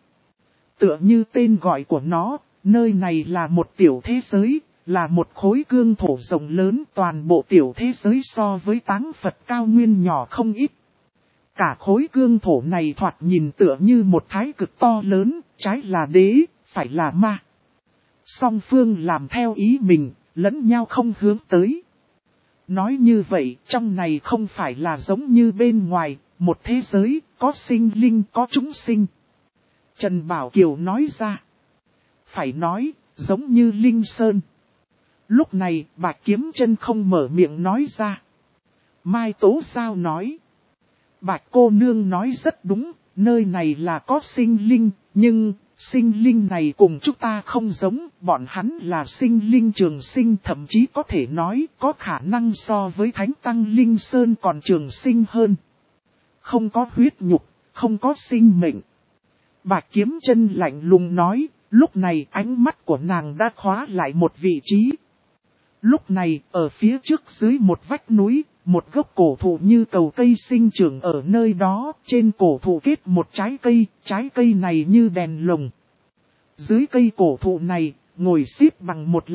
Tựa như tên gọi của nó, nơi này là một tiểu thế giới, là một khối cương thổ rộng lớn, toàn bộ tiểu thế giới so với Táng Phật cao nguyên nhỏ không ít. Cả khối cương thổ này thoạt nhìn tựa như một thái cực to lớn, trái là đế, phải là ma. Song phương làm theo ý mình, lẫn nhau không hướng tới. Nói như vậy, trong này không phải là giống như bên ngoài, một thế giới, có sinh linh, có chúng sinh. Trần Bảo Kiều nói ra. Phải nói, giống như Linh Sơn. Lúc này, Bạch Kiếm Chân không mở miệng nói ra. Mai Tố Giao nói. Bạch cô nương nói rất đúng, nơi này là có sinh linh, nhưng sinh linh này cùng chúng ta không giống, bọn hắn là sinh linh trường sinh, thậm chí có thể nói có khả năng so với Thánh Tăng Linh Sơn còn trường sinh hơn. Không có huyết nhục, không có sinh mệnh. Bạch Kiếm Chân lạnh lùng nói, lúc này ánh mắt của nàng đã khóa lại một vị trí. Lúc này, ở phía trước dưới một vách núi, một gốc cổ thụ như cầu cây sinh trưởng ở nơi đó, trên cổ thụ kết một trái cây này như đèn lồng. Dưới cây cổ thụ này, ngồi xếp bằng một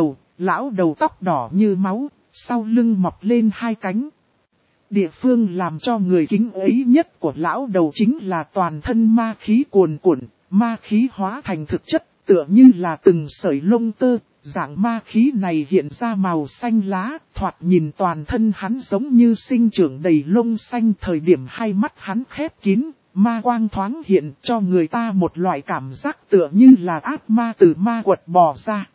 lão đầu tóc đỏ như máu, sau lưng mọc lên hai cánh. Địa phương làm cho người kính ấy nhất của lão đầu chính là toàn thân ma khí cuồn cuộn, ma khí hóa thành thực chất, tựa như là từng sợi lông tơ. Dạng ma khí này hiện ra màu xanh lá, thoạt nhìn toàn thân hắn giống như sinh trưởng đầy lông xanh, thời điểm hai mắt hắn khép kín, ma quang thoáng hiện cho người ta một loại cảm giác tựa như là ác ma từ ma quật bò ra.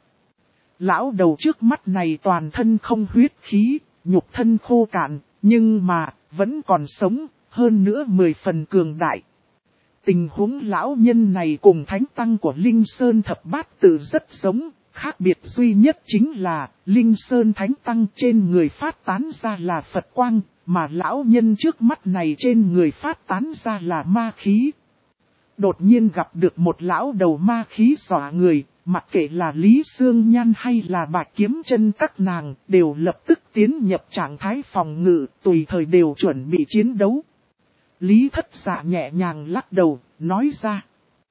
Lão đầu trước mắt này toàn thân không huyết khí, nhục thân khô cạn, nhưng mà vẫn còn sống, hơn nữa 10 phần cường đại. Tình huống lão nhân này cùng thánh tăng của Linh Sơn Thập Bát Tự rất giống. Khác biệt duy nhất chính là, Linh Sơn Thánh Tăng trên người phát tán ra là Phật quang, mà lão nhân trước mắt này trên người phát tán ra là ma khí. Đột nhiên gặp được một lão đầu ma khí dọa người, mặc kệ là Lý Sương Nhan hay là Bạch Kiếm Chân các nàng, đều lập tức tiến nhập trạng thái phòng ngự, tùy thời đều chuẩn bị chiến đấu. Lý Thất Dạ nhẹ nhàng lắc đầu, nói ra.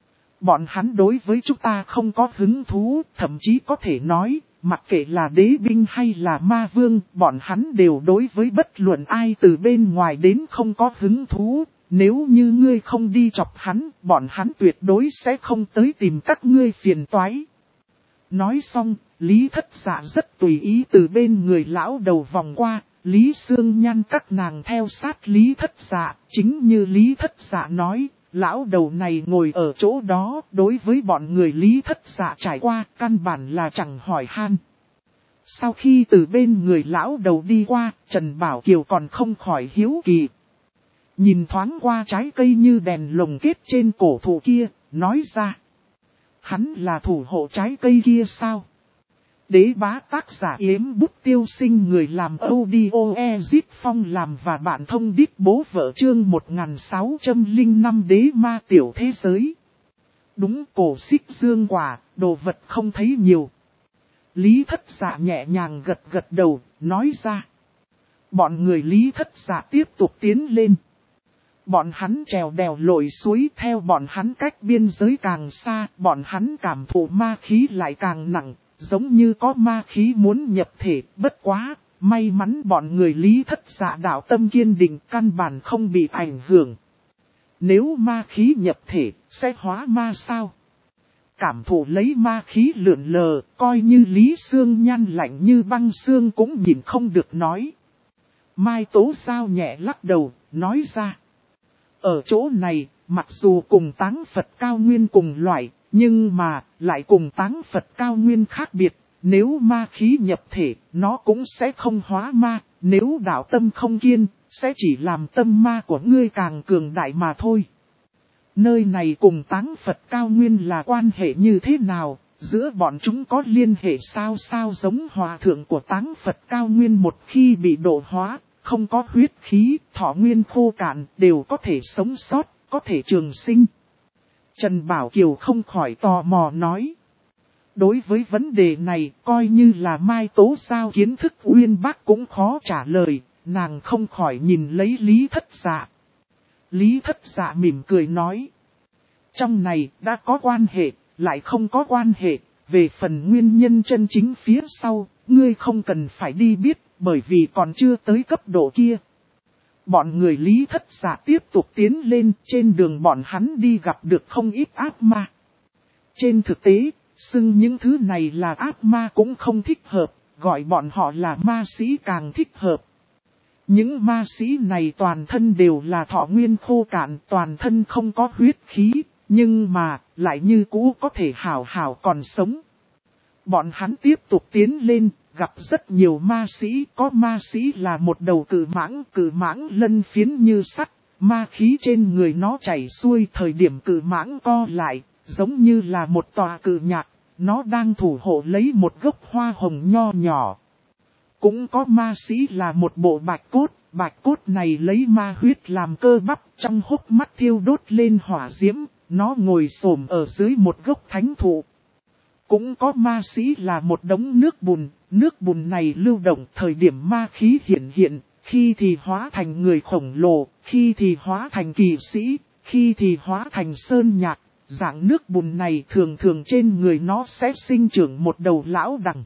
Bọn hắn đối với chúng ta không có hứng thú, thậm chí có thể nói, mặc kệ là đế binh hay là ma vương, bọn hắn đều đối với bất luận ai từ bên ngoài đến không có hứng thú. Nếu như ngươi không đi chọc hắn, bọn hắn tuyệt đối sẽ không tới tìm các ngươi phiền toái. Nói xong, Lý Thất Dạ rất tùy ý từ bên người lão đầu vòng qua, Lý Sương Nhan các nàng theo sát Lý Thất Dạ, chính như Lý Thất Dạ nói. Lão đầu này ngồi ở chỗ đó, đối với bọn người Lý Thất Dạ trải qua, căn bản là chẳng hỏi han. Sau khi từ bên người lão đầu đi qua, Trần Bảo Kiều còn không khỏi hiếu kỳ. Nhìn thoáng qua trái cây như đèn lồng kết trên cổ thụ kia, nói ra. Hắn là thủ hộ trái cây kia sao? Đế bá tác giả Yếm Bút Tiêu Sinh, người làm audio Ezit Phong làm và bạn thông đít bố vợ chương 1605 đế ma tiểu thế giới. Đúng, cổ xích dương quả, đồ vật không thấy nhiều. Lý Thất Dạ nhẹ nhàng gật gật đầu, nói ra. Bọn người Lý Thất Dạ tiếp tục tiến lên. Bọn hắn trèo đèo lội suối, theo bọn hắn cách biên giới càng xa, bọn hắn cảm thụ ma khí lại càng nặng. Giống như có ma khí muốn nhập thể, bất quá, may mắn bọn người Lý Thất Dạ đạo tâm kiên định, căn bản không bị ảnh hưởng. Nếu ma khí nhập thể, sẽ hóa ma sao? Cảm thụ lấy ma khí lượn lờ, coi như Lý Sương Nhan lạnh như băng xương cũng nhìn không được nói. Mai Tố Giao nhẹ lắc đầu, nói ra. Ở chỗ này, mặc dù cùng Táng Phật Cao Nguyên cùng loại, nhưng mà, lại cùng Táng Phật Cao Nguyên khác biệt. Nếu ma khí nhập thể, nó cũng sẽ không hóa ma. Nếu đạo tâm không kiên, sẽ chỉ làm tâm ma của ngươi càng cường đại mà thôi. Nơi này cùng Táng Phật Cao Nguyên là quan hệ như thế nào? Giữa bọn chúng có liên hệ sao giống hòa thượng của Táng Phật Cao Nguyên một khi bị độ hóa, không có huyết khí, thọ nguyên khô cạn, đều có thể sống sót, có thể trường sinh. Trần Bảo Kiều không khỏi tò mò nói. Đối với vấn đề này, coi như là Mai Tố Giao kiến thức uyên bác cũng khó trả lời, nàng không khỏi nhìn lấy Lý Thất Dạ. Lý Thất Dạ mỉm cười nói. Trong này đã có quan hệ, lại không có quan hệ, về phần nguyên nhân chân chính phía sau, ngươi không cần phải đi biết, bởi vì còn chưa tới cấp độ kia. Bọn người Lý Thất Dạ tiếp tục tiến lên, trên đường bọn hắn đi gặp được không ít ác ma. Trên thực tế, xưng những thứ này là ác ma cũng không thích hợp, gọi bọn họ là ma sĩ càng thích hợp. Những ma sĩ này toàn thân đều là thọ nguyên khô cạn, toàn thân không có huyết khí, nhưng mà, lại như cũ có thể hảo hảo còn sống. Bọn hắn tiếp tục tiến lên, gặp rất nhiều ma sĩ, có ma sĩ là một đầu cự mãng lân phiến như sắt, ma khí trên người nó chảy xuôi thời điểm cự mãng co lại, giống như là một tòa cự nhạc, nó đang thủ hộ lấy một gốc hoa hồng nho nhỏ. Cũng có ma sĩ là một bộ bạch cốt này lấy ma huyết làm cơ bắp, trong hốc mắt thiêu đốt lên hỏa diễm, nó ngồi xổm ở dưới một gốc thánh thụ. Cũng có ma sĩ là một đống nước bùn này lưu động thời điểm ma khí hiện, khi thì hóa thành người khổng lồ, khi thì hóa thành kỳ sĩ, khi thì hóa thành sơn nhạc. Dạng nước bùn này thường trên người nó sẽ sinh trưởng một đầu lão đằng.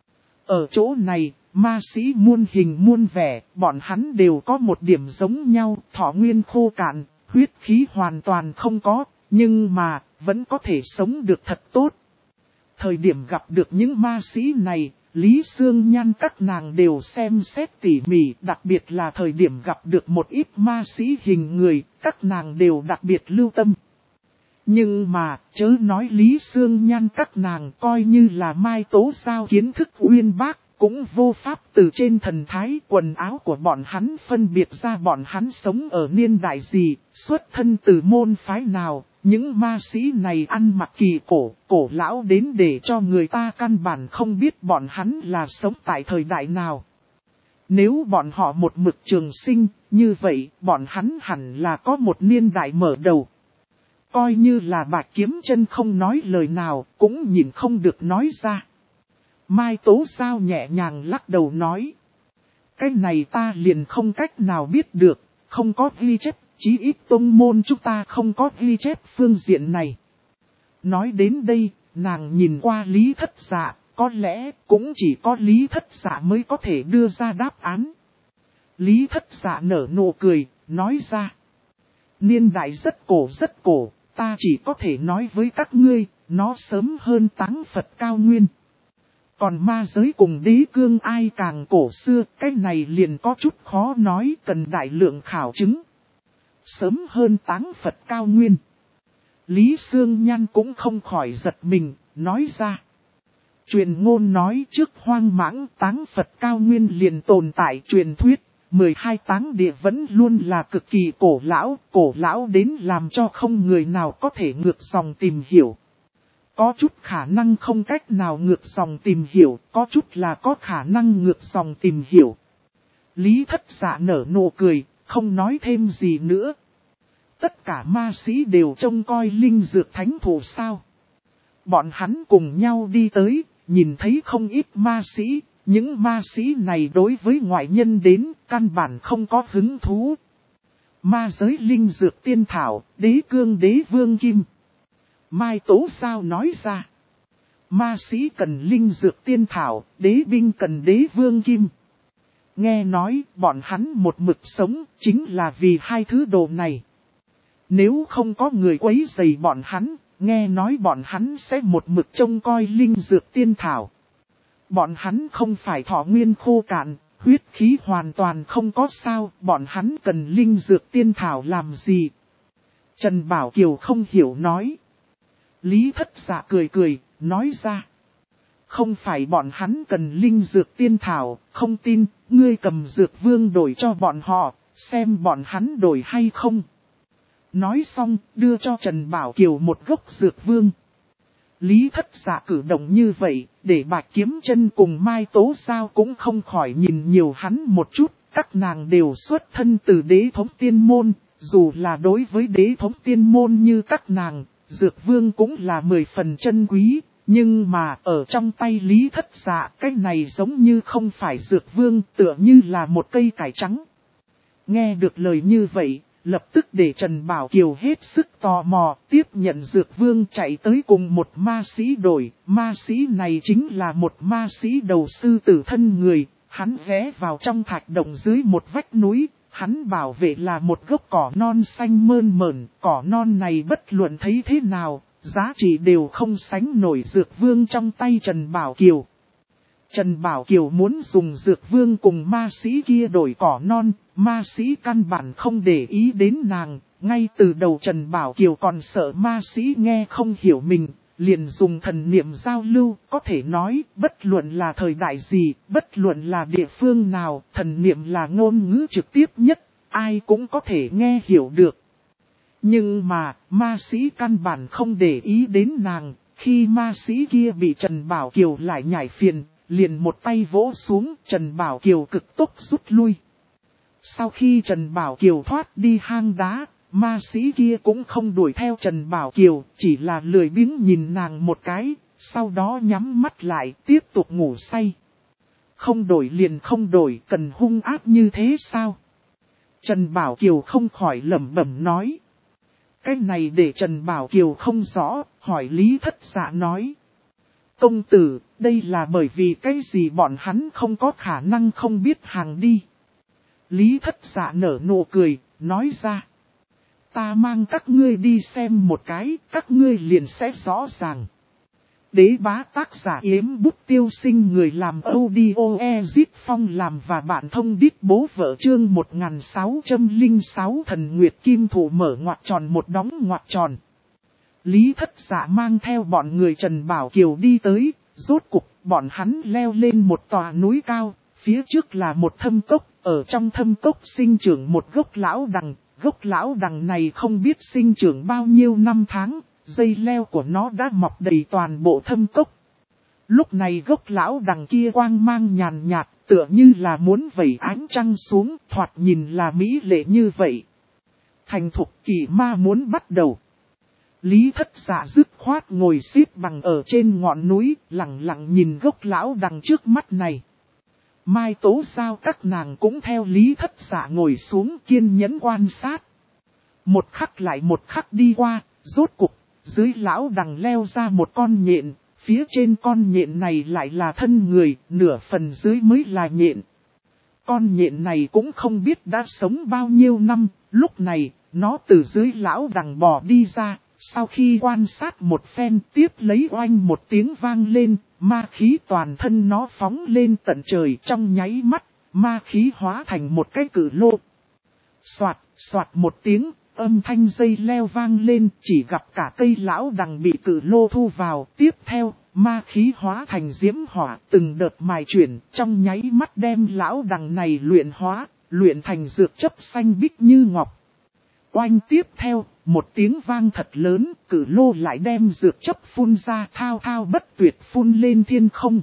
Ở chỗ này, ma sĩ muôn hình muôn vẻ, bọn hắn đều có một điểm giống nhau, thọ nguyên khô cạn, huyết khí hoàn toàn không có, nhưng mà, vẫn có thể sống được thật tốt. Thời điểm gặp được những ma sĩ này, Lý Sương Nhan các nàng đều xem xét tỉ mỉ, đặc biệt là thời điểm gặp được một ít ma sĩ hình người, các nàng đều đặc biệt lưu tâm. Nhưng mà, chớ nói Lý Sương Nhan các nàng coi như là Mai Tố Giao kiến thức uyên bác, cũng vô pháp từ trên thần thái quần áo của bọn hắn phân biệt ra bọn hắn sống ở niên đại gì, xuất thân từ môn phái nào. Những ma sĩ này ăn mặc kỳ cổ lão đến để cho người ta căn bản không biết bọn hắn là sống tại thời đại nào. Nếu bọn họ một mực trường sinh, như vậy bọn hắn hẳn là có một niên đại mở đầu. Coi như là Bạch Kiếm Chân không nói lời nào, cũng nhìn không được nói ra. Mai Tố Giao nhẹ nhàng lắc đầu nói. Cái này ta liền không cách nào biết được, không có ghi chép, chí ít tông môn chúng ta không có ghi chép phương diện này. Nói đến đây, nàng nhìn qua Lý Thất Dạ, có lẽ cũng chỉ có Lý Thất Dạ mới có thể đưa ra đáp án. Lý Thất Dạ nở nụ cười, nói ra. Niên đại rất cổ, ta chỉ có thể nói với các ngươi, nó sớm hơn Táng Phật Cao Nguyên. Còn ma giới cùng đế cương ai càng cổ xưa, cái này liền có chút khó nói, cần đại lượng khảo chứng. Sớm hơn Táng Phật Cao Nguyên. Lý Sương Nhan cũng không khỏi giật mình, nói ra. Truyền ngôn nói trước Hoang Mãng Táng Phật Cao Nguyên liền tồn tại truyền thuyết, 12 táng địa vẫn luôn là cực kỳ cổ lão đến làm cho không người nào có thể ngược dòng tìm hiểu. Có chút khả năng không cách nào ngược dòng tìm hiểu, có chút là có khả năng ngược dòng tìm hiểu. Lý Thất Dạ nở nụ cười, không nói thêm gì nữa. Tất cả ma sĩ đều trông coi linh dược thánh thụ sao. Bọn hắn cùng nhau đi tới, nhìn thấy không ít ma sĩ, những ma sĩ này đối với ngoại nhân đến căn bản không có hứng thú. Ma giới linh dược tiên thảo, đế cương đế vương kim. Mai Tố Giao nói ra. Ma sĩ cần linh dược tiên thảo, đế binh cần đế vương kim. Nghe nói bọn hắn một mực sống chính là vì hai thứ đồ này. Nếu không có người quấy rầy bọn hắn, nghe nói bọn hắn sẽ một mực trông coi linh dược tiên thảo. Bọn hắn không phải thọ nguyên khô cạn, huyết khí hoàn toàn không có sao, bọn hắn cần linh dược tiên thảo làm gì? Trần Bảo Kiều không hiểu nói. Lý Thất Dạ cười cười, nói ra. Không phải bọn hắn cần linh dược tiên thảo, không tin, ngươi cầm dược vương đổi cho bọn họ, xem bọn hắn đổi hay không. Nói xong, đưa cho Trần Bảo Kiều một gốc dược vương. Lý Thất Dạ cử động như vậy, để Bạch Kiếm Chân cùng Mai Tố Giao cũng không khỏi nhìn nhiều hắn một chút, các nàng đều xuất thân từ đế thống tiên môn, dù là đối với đế thống tiên môn như các nàng, dược vương cũng là 10 phần chân quý, nhưng mà ở trong tay Lý Thất Dạ cái này giống như không phải dược vương, tựa như là một cây cải trắng. Nghe được lời như vậy, lập tức để Trần Bảo Kiều hết sức tò mò, tiếp nhận dược vương chạy tới cùng một ma sĩ đổi. Ma sĩ này chính là một ma sĩ đầu sư tử thân người, hắn ghé vào trong thạch động dưới một vách núi, hắn bảo vệ là một gốc cỏ non xanh mơn mởn, cỏ non này bất luận thấy thế nào, giá trị đều không sánh nổi dược vương trong tay Trần Bảo Kiều. Trần Bảo Kiều muốn dùng dược vương cùng ma sĩ kia đổi cỏ non, ma sĩ căn bản không để ý đến nàng, ngay từ đầu Trần Bảo Kiều còn sợ ma sĩ nghe không hiểu mình, liền dùng thần niệm giao lưu, có thể nói, bất luận là thời đại gì, bất luận là địa phương nào, thần niệm là ngôn ngữ trực tiếp nhất, ai cũng có thể nghe hiểu được. Nhưng mà, ma sĩ căn bản không để ý đến nàng, khi ma sĩ kia bị Trần Bảo Kiều lại nhảy phiền, liền một tay vỗ xuống, Trần Bảo Kiều cực tốc rút lui. Sau khi Trần Bảo Kiều thoát đi hang đá, ma sĩ kia cũng không đuổi theo Trần Bảo Kiều, chỉ là lười biếng nhìn nàng một cái, sau đó nhắm mắt lại, tiếp tục ngủ say. Không đổi liền không đổi, cần hung ác như thế sao? Trần Bảo Kiều không khỏi lẩm bẩm nói. Cái này để Trần Bảo Kiều không rõ, hỏi Lý Thất Dạ nói. Công tử, đây là bởi vì cái gì bọn hắn không có khả năng không biết hàng đi. Lý Thất Dạ nở nụ cười, nói ra. Ta mang các ngươi đi xem một cái, các ngươi liền sẽ rõ ràng. Đế bá tác giả Yếm Bút Tiêu Sinh, người làm audio Ezit Phong làm và bạn thông đít bố vợ chương 1606 Thần Nguyệt Kim Thủ mở ngoặc tròn một đóng ngoặc tròn. Lý Thất Dạ mang theo bọn người Trần Bảo Kiều đi tới, rốt cục bọn hắn leo lên một tòa núi cao, phía trước là một thâm cốc, ở trong thâm cốc sinh trưởng một gốc lão đằng, gốc lão đằng này không biết sinh trưởng bao nhiêu năm tháng, dây leo của nó đã mọc đầy toàn bộ thâm cốc. Lúc này gốc lão đằng kia quang mang nhàn nhạt, tựa như là muốn vẩy ánh trăng xuống, thoạt nhìn là mỹ lệ như vậy. Thành thục kỳ ma muốn bắt đầu. Lý Thất Dạ dứt khoát ngồi xếp bằng ở trên ngọn núi, lặng lặng nhìn gốc lão đằng trước mắt này. Mai Tố Giao các nàng cũng theo Lý Thất Dạ ngồi xuống kiên nhẫn quan sát. Một khắc lại một khắc đi qua, rốt cục, dưới lão đằng leo ra một con nhện, phía trên con nhện này lại là thân người, nửa phần dưới mới là nhện. Con nhện này cũng không biết đã sống bao nhiêu năm, lúc này, nó từ dưới lão đằng bò đi ra. Sau khi quan sát một phen tiếp lấy oanh một tiếng vang lên, ma khí toàn thân nó phóng lên tận trời trong nháy mắt, ma khí hóa thành một cái cử lô. Soạt, soạt một tiếng, âm thanh dây leo vang lên, chỉ gặp cả cây lão đằng bị cử lô thu vào. Tiếp theo, ma khí hóa thành diễm hỏa, từng đợt mài chuyển, trong nháy mắt đem lão đằng này luyện hóa, luyện thành dược chất xanh biếc như ngọc. Oanh tiếp theo, một tiếng vang thật lớn, cử lô lại đem dược chấp phun ra thao thao bất tuyệt phun lên thiên không.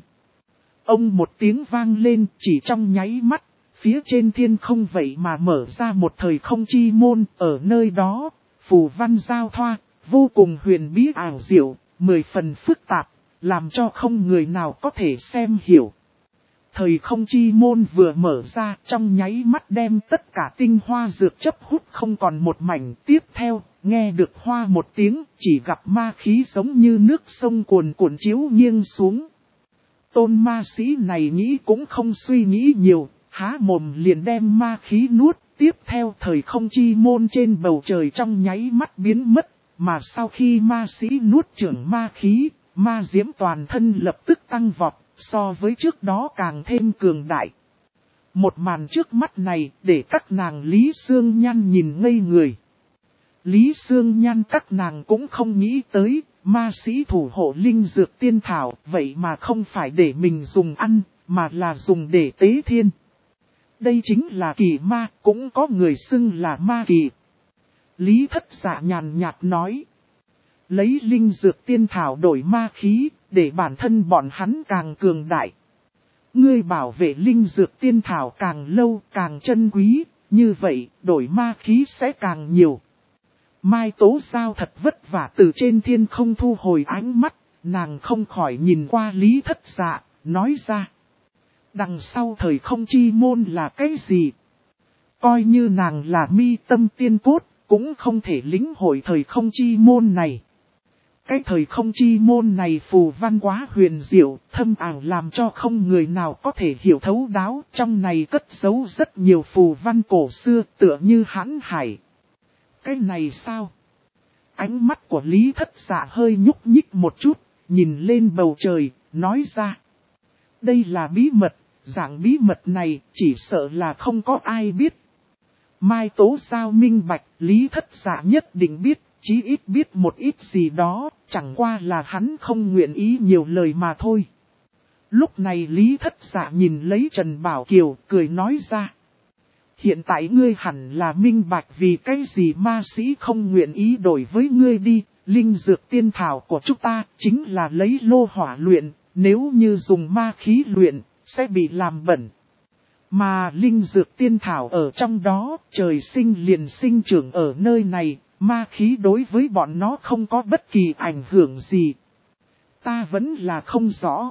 Ông một tiếng vang lên, chỉ trong nháy mắt, phía trên thiên không vậy mà mở ra một thời không chi môn, ở nơi đó, phù văn giao thoa, vô cùng huyền bí ảo diệu, 10 phần phức tạp, làm cho không người nào có thể xem hiểu. Thời không chi môn vừa mở ra, trong nháy mắt đem tất cả tinh hoa dược chấp hút không còn một mảnh. Tiếp theo, nghe được hoa một tiếng, chỉ gặp ma khí giống như nước sông cuồn cuộn chiếu nghiêng xuống. Tôn ma sĩ này nghĩ cũng không suy nghĩ nhiều, há mồm liền đem ma khí nuốt. Tiếp theo thời không chi môn trên bầu trời trong nháy mắt biến mất, mà sau khi ma sĩ nuốt chửng ma khí, ma diễm toàn thân lập tức tăng vọt. So với trước đó càng thêm cường đại. Một màn trước mắt này để các nàng Lý Sương Nhan nhìn ngây người. Lý Sương Nhan các nàng cũng không nghĩ tới, ma sĩ thủ hộ linh dược tiên thảo, vậy mà không phải để mình dùng ăn, mà là dùng để tế thiên. Đây chính là kỳ ma, cũng có người xưng là ma kỳ. Lý Thất Dạ nhàn nhạt nói. Lấy linh dược tiên thảo đổi ma khí, để bản thân bọn hắn càng cường đại. Ngươi bảo vệ linh dược tiên thảo càng lâu càng chân quý, như vậy đổi ma khí sẽ càng nhiều. Mai Tố Giao thật vất vả từ trên thiên không thu hồi ánh mắt, nàng không khỏi nhìn qua Lý Thất Dạ, nói ra. Đằng sau thời không chi môn là cái gì? Coi như nàng là mi tâm tiên cốt, cũng không thể lĩnh hội thời không chi môn này. Cái thời không chi môn này phù văn quá huyền diệu, thâm ảo làm cho không người nào có thể hiểu thấu đáo. Trong này cất giấu rất nhiều phù văn cổ xưa tựa như hãn hải. Cái này sao? Ánh mắt của Lý Thất Dạ hơi nhúc nhích một chút, nhìn lên bầu trời, nói ra. Đây là bí mật, dạng bí mật này chỉ sợ là không có ai biết. Mai Tố Giao minh bạch, Lý Thất Dạ nhất định biết, chí ít biết một ít gì đó, chẳng qua là hắn không nguyện ý nhiều lời mà thôi. Lúc này Lý Thất Dạ nhìn lấy Trần Bảo Kiều, cười nói ra. Hiện tại ngươi hẳn là minh bạch vì cái gì ma sĩ không nguyện ý đổi với ngươi đi, linh dược tiên thảo của chúng ta chính là lấy lô hỏa luyện, nếu như dùng ma khí luyện, sẽ bị làm bẩn. Mà linh dược tiên thảo ở trong đó, trời sinh liền sinh trưởng ở nơi này, ma khí đối với bọn nó không có bất kỳ ảnh hưởng gì. Ta vẫn là không rõ.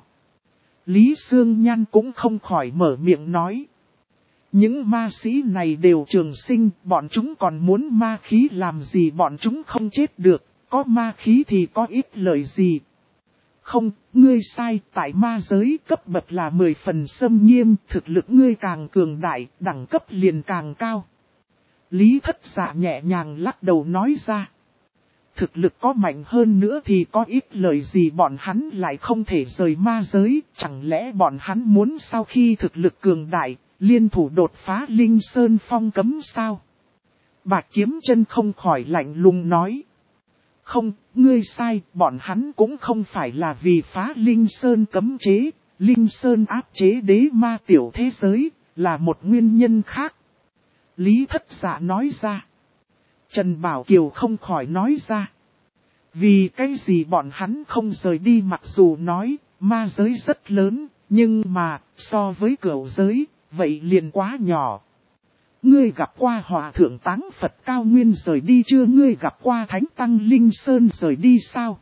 Lý Sương Nhan cũng không khỏi mở miệng nói. Những ma sĩ này đều trường sinh, bọn chúng còn muốn ma khí làm gì bọn chúng không chết được, có ma khí thì có ít lợi gì. Không, ngươi sai, tại ma giới cấp bậc là 10 phần xâm nghiêm, thực lực ngươi càng cường đại, đẳng cấp liền càng cao. Lý Thất Dạ nhẹ nhàng lắc đầu nói ra. Thực lực có mạnh hơn nữa thì có ít lời gì bọn hắn lại không thể rời ma giới, chẳng lẽ bọn hắn muốn sau khi thực lực cường đại, liên thủ đột phá Linh Sơn phong cấm sao? Bạch Kiếm Chân không khỏi lạnh lùng nói. Không, ngươi sai, bọn hắn cũng không phải là vì phá Linh Sơn cấm chế, Linh Sơn áp chế đế ma tiểu thế giới, là một nguyên nhân khác. Lý Thất Dạ nói ra. Trần Bảo Kiều không khỏi nói ra. Vì cái gì bọn hắn không rời đi mặc dù nói, ma giới rất lớn, nhưng mà, so với cửu giới, vậy liền quá nhỏ. Ngươi gặp qua Hòa Thượng Táng Phật Cao Nguyên rời đi chưa? Ngươi gặp qua Thánh Tăng Linh Sơn rời đi sao?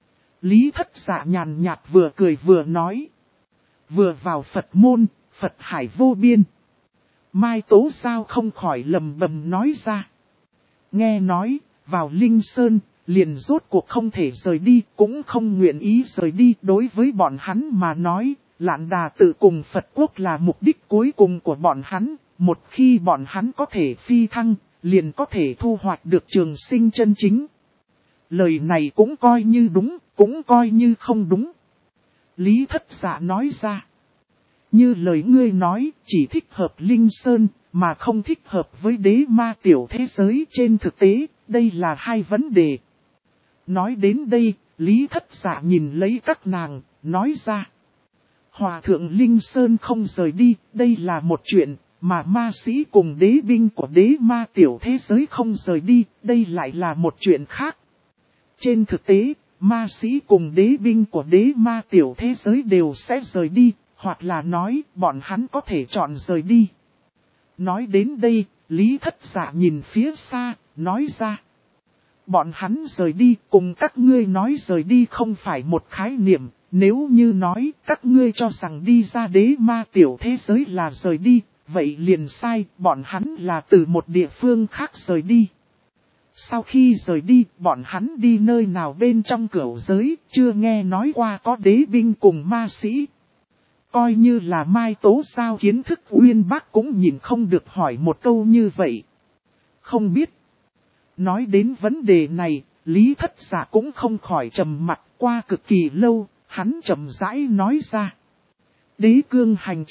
Lý Thất Dạ nhàn nhạt vừa cười vừa nói. Vừa vào Phật môn, Phật hải vô biên. Mai Tố Giao không khỏi lầm bầm nói ra. Nghe nói, vào Linh Sơn, liền rốt cuộc không thể rời đi, cũng không nguyện ý rời đi. Đối với bọn hắn mà nói, Lạn Đà tự cùng Phật quốc là mục đích cuối cùng của bọn hắn. Một khi bọn hắn có thể phi thăng, liền có thể thu hoạch được trường sinh chân chính. Lời này cũng coi như đúng, cũng coi như không đúng. Lý Thất Dạ nói ra. Như lời ngươi nói, chỉ thích hợp Linh Sơn, mà không thích hợp với đế ma tiểu thế giới. Trên thực tế, đây là hai vấn đề. Nói đến đây, Lý Thất Dạ nhìn lấy các nàng, nói ra. Hòa thượng Linh Sơn không rời đi, đây là một chuyện, mà ma sĩ cùng đế binh của đế ma tiểu thế giới không rời đi, đây lại là một chuyện khác. Trên thực tế, ma sĩ cùng đế binh của đế ma tiểu thế giới đều sẽ rời đi, hoặc là nói bọn hắn có thể chọn rời đi. Nói đến đây, Lý Thất Dạ nhìn phía xa, nói ra. Bọn hắn rời đi cùng các ngươi nói rời đi không phải một khái niệm, nếu như nói các ngươi cho rằng đi ra đế ma tiểu thế giới là rời đi, vậy liền sai, bọn hắn là từ một địa phương khác rời đi. Sau khi rời đi, bọn hắn đi nơi nào bên trong cửu giới, chưa nghe nói qua có đế binh cùng ma sĩ. Coi như là Mai Tố Giao kiến thức uyên bác cũng nhìn không được hỏi một câu như vậy. Không biết. Nói đến vấn đề này, Lý Thất Dạ cũng không khỏi trầm mặt qua cực kỳ lâu, hắn chậm rãi nói ra. Đế cương hành trình,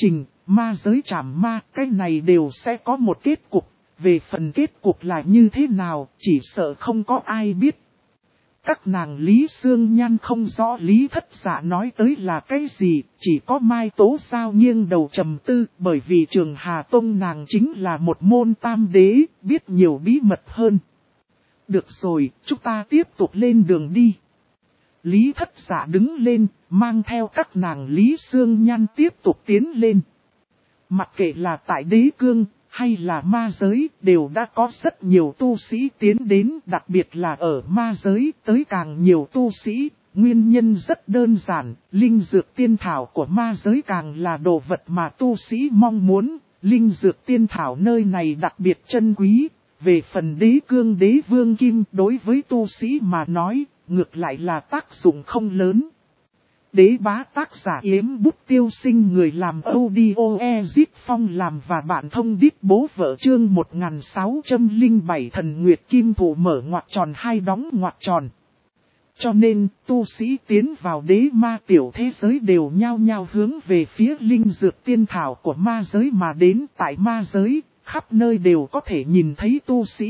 ma giới trảm ma, cái này đều sẽ có một kết cục. Về phần kết cục là như thế nào, chỉ sợ không có ai biết. Các nàng Lý Sương Nhan không rõ Lý Thất Dạ nói tới là cái gì, chỉ có Mai Tố Sao nghiêng đầu trầm tư, bởi vì Trường Hà Tông nàng chính là một môn tam đế, biết nhiều bí mật hơn. Được rồi, chúng ta tiếp tục lên đường đi. Lý Thất Dạ đứng lên, mang theo các nàng Lý Sương Nhan tiếp tục tiến lên. Mặc kệ là tại đế cương, hay là ma giới, đều đã có rất nhiều tu sĩ tiến đến, đặc biệt là ở ma giới, tới càng nhiều tu sĩ. Nguyên nhân rất đơn giản, linh dược tiên thảo của ma giới càng là đồ vật mà tu sĩ mong muốn. Linh dược tiên thảo nơi này đặc biệt chân quý. Về phần đế cương đế vương kim đối với tu sĩ mà nói, ngược lại là tác dụng không lớn. Đế bá tác giả Yếm Bút Tiêu Sinh, người làm audio Ezip Phong làm và bạn thông đít bố vợ chương 1607 Thần Nguyệt Kim Thủ mở ngoặc tròn hai đóng ngoặc tròn. Cho nên, tu sĩ tiến vào đế ma tiểu thế giới đều nhao nhao hướng về phía linh dược tiên thảo của ma giới mà đến. Tại ma giới, khắp nơi đều có thể nhìn thấy tu sĩ.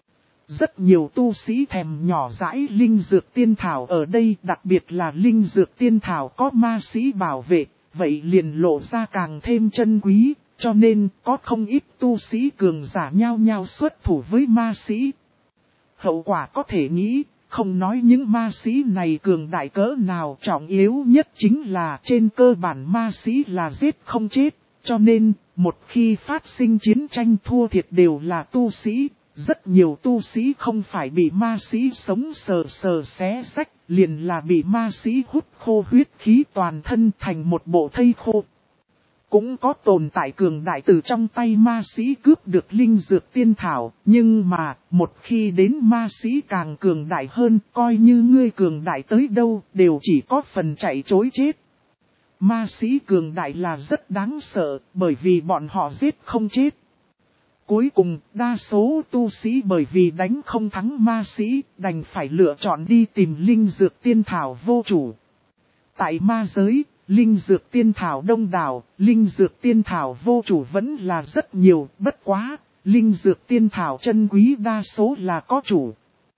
Rất nhiều tu sĩ thèm nhỏ dãi linh dược tiên thảo ở đây, đặc biệt là linh dược tiên thảo có ma sĩ bảo vệ, vậy liền lộ ra càng thêm chân quý, cho nên có không ít tu sĩ cường giả nhao nhao xuất thủ với ma sĩ. Hậu quả có thể nghĩ, không nói những ma sĩ này cường đại cỡ nào, trọng yếu nhất chính là trên cơ bản ma sĩ là giết không chết, cho nên một khi phát sinh chiến tranh thua thiệt đều là tu sĩ. Rất nhiều tu sĩ không phải bị ma sĩ sống sờ xé xách, liền là bị ma sĩ hút khô huyết khí toàn thân thành một bộ thây khô. Cũng có tồn tại cường đại từ trong tay ma sĩ cướp được linh dược tiên thảo, nhưng mà một khi đến ma sĩ càng cường đại hơn, coi như ngươi cường đại tới đâu, đều chỉ có phần chạy chối chết. Ma sĩ cường đại là rất đáng sợ, bởi vì bọn họ giết không chết. Cuối cùng, đa số tu sĩ bởi vì đánh không thắng ma sĩ, đành phải lựa chọn đi tìm linh dược tiên thảo vô chủ. Tại ma giới, linh dược tiên thảo đông đảo, linh dược tiên thảo vô chủ vẫn là rất nhiều, bất quá, linh dược tiên thảo chân quý đa số là có chủ.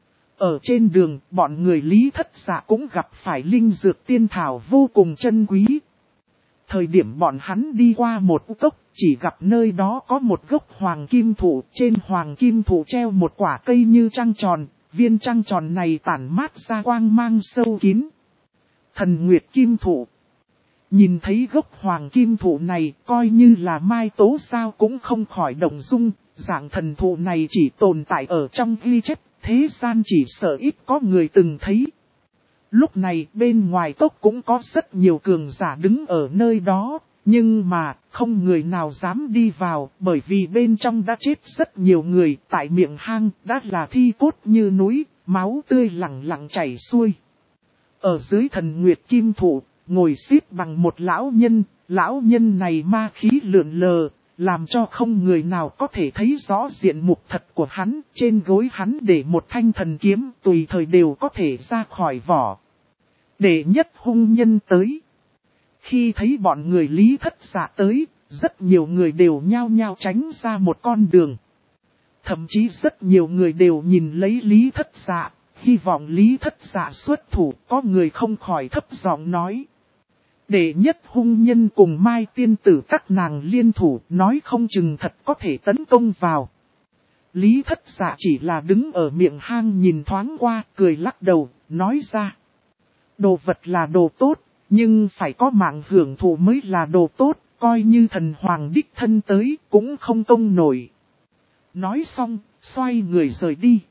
Ở trên đường, bọn người Lý Thất Dạ cũng gặp phải linh dược tiên thảo vô cùng chân quý. Thời điểm bọn hắn đi qua một cốc, chỉ gặp nơi đó có một gốc hoàng kim thụ, trên hoàng kim thụ treo một quả cây như trăng tròn, viên trăng tròn này tản mát ra quang mang sâu kín. Thần Nguyệt Kim Thụ. Nhìn thấy gốc hoàng kim thụ này, coi như là Mai Tố Sao cũng không khỏi động dung, dạng thần thụ này chỉ tồn tại ở trong ghi chép, thế gian chỉ sợ ít có người từng thấy. Lúc này bên ngoài cốc cũng có rất nhiều cường giả đứng ở nơi đó, nhưng mà không người nào dám đi vào bởi vì bên trong đã chết rất nhiều người, tại miệng hang đã là thi cốt như núi, máu tươi lẳng lặng chảy xuôi. Ở dưới Thần Nguyệt Kim Thụ, ngồi xếp bằng một lão nhân này ma khí lượn lờ, làm cho không người nào có thể thấy rõ diện mục thật của hắn, trên gối hắn để một thanh thần kiếm tùy thời đều có thể ra khỏi vỏ. Đệ nhất hung nhân tới. Khi thấy bọn người Lý Thất Dạ tới, rất nhiều người đều nhao nhao tránh ra một con đường. Thậm chí rất nhiều người đều nhìn lấy Lý Thất Dạ, hy vọng Lý Thất Dạ xuất thủ, có người không khỏi thấp giọng nói. Đệ nhất hung nhân cùng Mai tiên tử các nàng liên thủ, nói không chừng thật có thể tấn công vào. Lý Thất Dạ chỉ là đứng ở miệng hang nhìn thoáng qua, cười lắc đầu, nói ra. Đồ vật là đồ tốt, nhưng phải có mạng hưởng thụ mới là đồ tốt, coi như thần hoàng đích thân tới, cũng không công nổi. Nói xong, xoay người rời đi.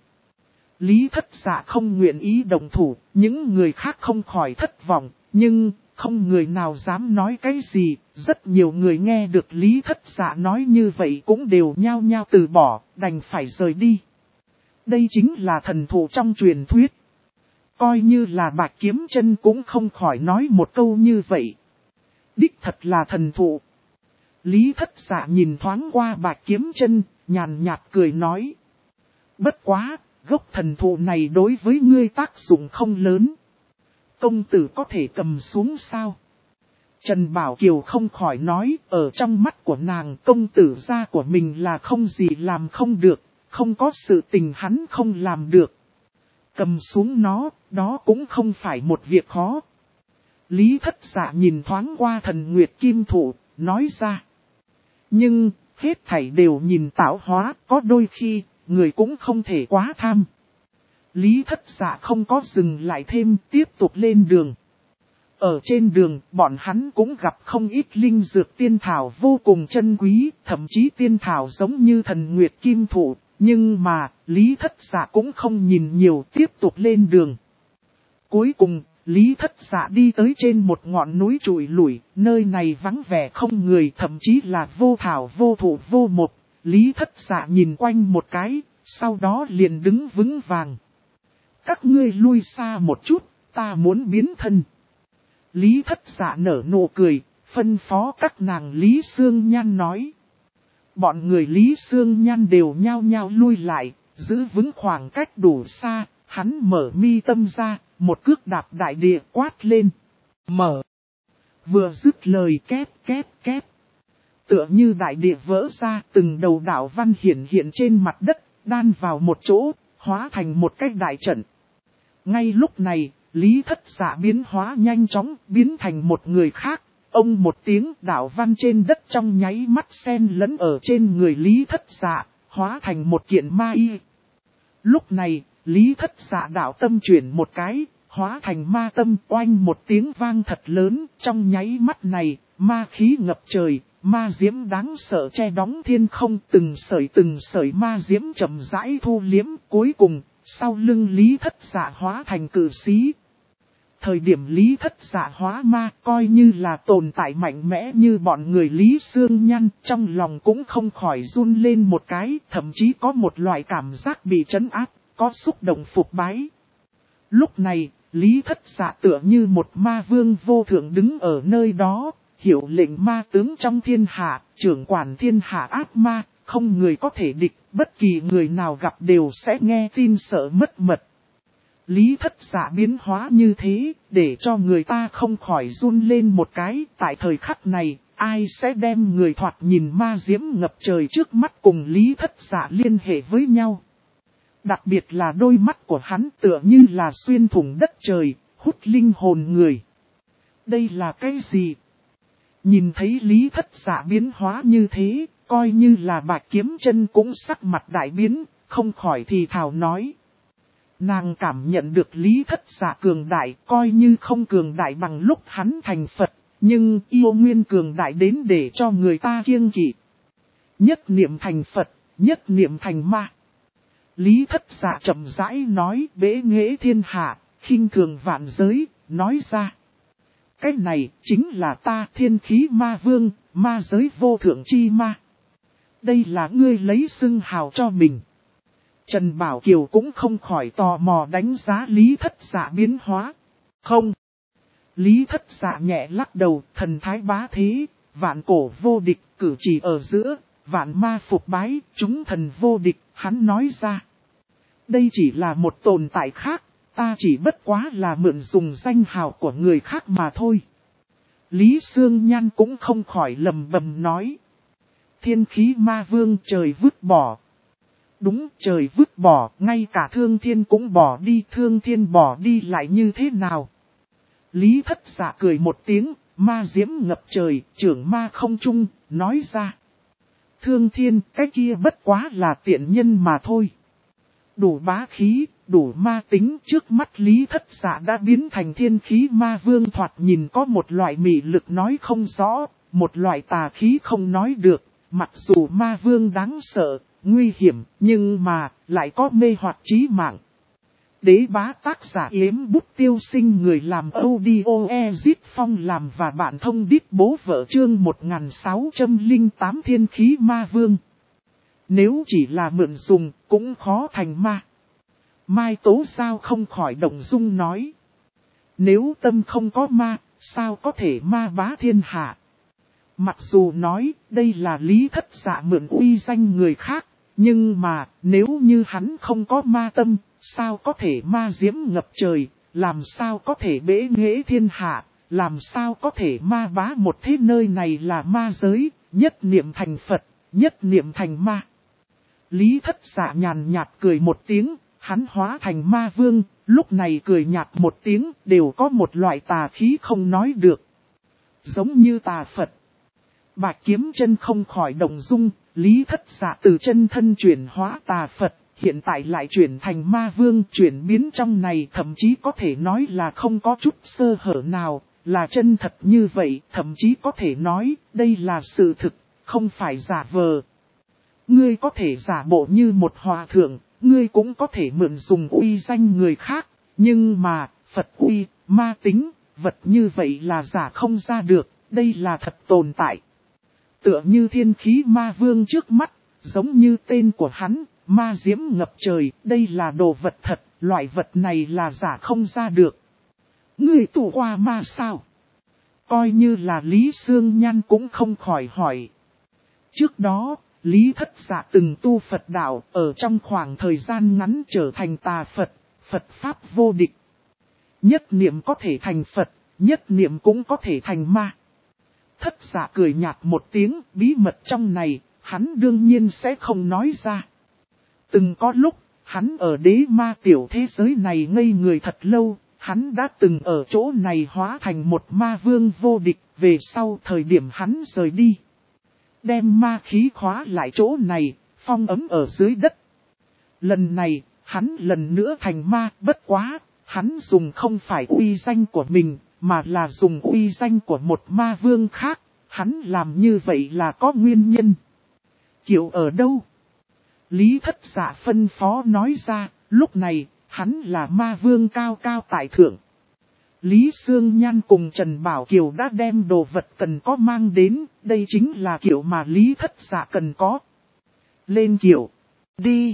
Lý Thất Dạ không nguyện ý đồng thủ, những người khác không khỏi thất vọng, nhưng không người nào dám nói cái gì, rất nhiều người nghe được Lý Thất Dạ nói như vậy cũng đều nhao nhao từ bỏ, đành phải rời đi. Đây chính là thần thụ trong truyền thuyết. Coi như là Bạch Kiếm Chân cũng không khỏi nói một câu như vậy. Đích thật là thần thụ. Lý Thất Dạ nhìn thoáng qua Bạch Kiếm Chân, nhàn nhạt cười nói. Bất quá, gốc thần thụ này đối với ngươi tác dụng không lớn. Công tử có thể cầm xuống sao? Trần Bảo Kiều không khỏi nói, ở trong mắt của nàng công tử gia của mình là không gì làm không được, không có sự tình hắn không làm được. Cầm xuống nó, đó cũng không phải một việc khó. Lý Thất Dạ nhìn thoáng qua Thần Nguyệt Kim Thụ, nói ra. Nhưng, hết thảy đều nhìn tạo hóa, có đôi khi, người cũng không thể quá tham. Lý Thất Dạ không có dừng lại thêm, tiếp tục lên đường. Ở trên đường, bọn hắn cũng gặp không ít linh dược tiên thảo vô cùng chân quý, thậm chí tiên thảo giống như Thần Nguyệt Kim Thụ. Nhưng mà, Lý Thất Dạ cũng không nhìn nhiều, tiếp tục lên đường. Cuối cùng, Lý Thất Dạ đi tới trên một ngọn núi trụi lủi, nơi này vắng vẻ không người, thậm chí là vô thảo vô thụ vô mộc. Lý Thất Dạ nhìn quanh một cái, sau đó liền đứng vững vàng. Các ngươi lui xa một chút, ta muốn biến thân. Lý Thất Dạ nở nụ cười, phân phó các nàng Lý Sương Nhan nói. Bọn người Lý Sương Nhan đều nhao nhao lui lại, giữ vững khoảng cách đủ xa, hắn mở mi tâm ra, một cước đạp đại địa quát lên. Mở. Vừa dứt lời két két két. Tựa như đại địa vỡ ra, từng đầu đạo văn hiện hiện trên mặt đất, đan vào một chỗ, hóa thành một cái đại trận. Ngay lúc này, Lý Thất Dạ biến hóa nhanh chóng, biến thành một người khác. Ông một tiếng đạo văn trên đất trong nháy mắt xen lẫn ở trên người Lý Thất Dạ, hóa thành một kiện ma y. Lúc này, Lý Thất Dạ đạo tâm chuyển một cái, hóa thành ma tâm, oanh một tiếng vang thật lớn, trong nháy mắt này, ma khí ngập trời, ma diễm đáng sợ che đóng thiên không, từng sợi ma diễm chậm rãi thu liếm, cuối cùng, sau lưng Lý Thất Dạ hóa thành cử sĩ. Thời điểm Lý Thất Dạ hóa ma coi như là tồn tại mạnh mẽ như bọn người Lý Sương Nhan, trong lòng cũng không khỏi run lên một cái, thậm chí có một loại cảm giác bị trấn áp, có xúc động phục bái. Lúc này, Lý Thất Dạ tựa như một ma vương vô thượng đứng ở nơi đó, hiệu lệnh ma tướng trong thiên hạ, trưởng quản thiên hạ ác ma, không người có thể địch, bất kỳ người nào gặp đều sẽ nghe tin sợ mất mật. Lý Thất Dạ biến hóa như thế, để cho người ta không khỏi run lên một cái, tại thời khắc này, ai sẽ đem người thoạt nhìn ma diễm ngập trời trước mắt cùng Lý Thất Dạ liên hệ với nhau. Đặc biệt là đôi mắt của hắn tựa như là xuyên thủng đất trời, hút linh hồn người. Đây là cái gì? Nhìn thấy Lý Thất Dạ biến hóa như thế, coi như là Bạch Kiếm Chân cũng sắc mặt đại biến, không khỏi thì thào nói. Nàng cảm nhận được Lý Thất Dạ cường đại, coi như không cường đại bằng lúc hắn thành Phật, nhưng yêu nguyên cường đại đến để cho người ta kiêng kỵ. Nhất niệm thành Phật, nhất niệm thành ma. Lý Thất Dạ chậm rãi nói bế nghệ thiên hạ, khinh thường vạn giới, nói ra. Cái này chính là ta Thiên Khí Ma Vương, ma giới vô thượng chi ma. Đây là ngươi lấy xưng hào cho mình. Trần Bảo Kiều cũng không khỏi tò mò đánh giá Lý Thất Dạ biến hóa. Không. Lý Thất Dạ nhẹ lắc đầu, thần thái bá thế, vạn cổ vô địch, cử chỉ ở giữa, vạn ma phục bái, chúng thần vô địch, hắn nói ra. Đây chỉ là một tồn tại khác, ta chỉ bất quá là mượn dùng danh hào của người khác mà thôi. Lý Sương Nhan cũng không khỏi lầm bầm nói. Thiên Khí Ma Vương trời vứt bỏ. Đúng, trời vứt bỏ, ngay cả Thương Thiên cũng bỏ đi, Thương Thiên bỏ đi lại như thế nào? Lý Thất Dạ cười một tiếng, ma diễm ngập trời, trưởng ma không trung, nói ra. Thương Thiên, cái kia bất quá là tiện nhân mà thôi. Đủ bá khí, đủ ma tính, trước mắt Lý Thất Dạ đã biến thành Thiên Khí Ma Vương, thoạt nhìn có một loại mị lực nói không rõ, một loại tà khí không nói được, mặc dù Ma Vương đáng sợ, nguy hiểm, nhưng mà, lại có mê hoặc trí mạng. Đế bá tác giả Yếm Bút Tiêu Sinh, người làm audio Ezit Phong làm và bạn thông đít bố vợ, chương 1608 Thiên Khí Ma Vương. Nếu chỉ là mượn dùng, cũng khó thành ma. Mai Tố Sao không khỏi động dung nói. Nếu tâm không có ma, sao có thể ma bá thiên hạ? Mặc dù nói, đây là Lý Thất Dạ mượn uy danh người khác, nhưng mà, nếu như hắn không có ma tâm, sao có thể ma diễm ngập trời, làm sao có thể bế nghệ thiên hạ, làm sao có thể ma bá một thế, nơi này là ma giới, nhất niệm thành Phật, nhất niệm thành ma. Lý Thất Dạ nhàn nhạt cười một tiếng, hắn hóa thành ma vương, lúc này cười nhạt một tiếng, đều có một loại tà khí không nói được. Giống như tà Phật. Bạch Kiếm Chân không khỏi động dung, Lý Thất Dạ từ chân thân chuyển hóa tà Phật, hiện tại lại chuyển thành ma vương, chuyển biến trong này thậm chí có thể nói là không có chút sơ hở nào, là chân thật như vậy, thậm chí có thể nói đây là sự thực, không phải giả vờ. Ngươi có thể giả bộ như một hòa thượng, ngươi cũng có thể mượn dùng uy danh người khác, nhưng mà, Phật uy, ma tính, vật như vậy là giả không ra được, đây là thật tồn tại. Tựa như thiên khí ma vương trước mắt, giống như tên của hắn, ma diễm ngập trời, đây là đồ vật thật, loại vật này là giả không ra được. Ngươi tụ qua ma sao? Coi như là Lý Sương Nhan cũng không khỏi hỏi. Trước đó, Lý Thất Dạ từng tu Phật đạo, ở trong khoảng thời gian ngắn trở thành tà Phật, Phật Pháp vô địch. Nhất niệm có thể thành Phật, nhất niệm cũng có thể thành ma. Thất Dạ cười nhạt một tiếng, bí mật trong này, hắn đương nhiên sẽ không nói ra. Từng có lúc, hắn ở đế ma tiểu thế giới này ngây người thật lâu, hắn đã từng ở chỗ này hóa thành một ma vương vô địch, về sau thời điểm hắn rời đi. Đem ma khí khóa lại chỗ này, phong ấm ở dưới đất. Lần này, hắn lần nữa thành ma, bất quá, hắn dùng không phải uy danh của mình, mà là dùng uy danh của một ma vương khác, hắn làm như vậy là có nguyên nhân. Kiểu ở đâu? Lý Thất Dạ phân phó nói ra, lúc này, hắn là ma vương cao cao tại thượng. Lý Sương Nhan cùng Trần Bảo Kiều đã đem đồ vật cần có mang đến, đây chính là kiểu mà Lý Thất Dạ cần có. Lên kiểu, đi.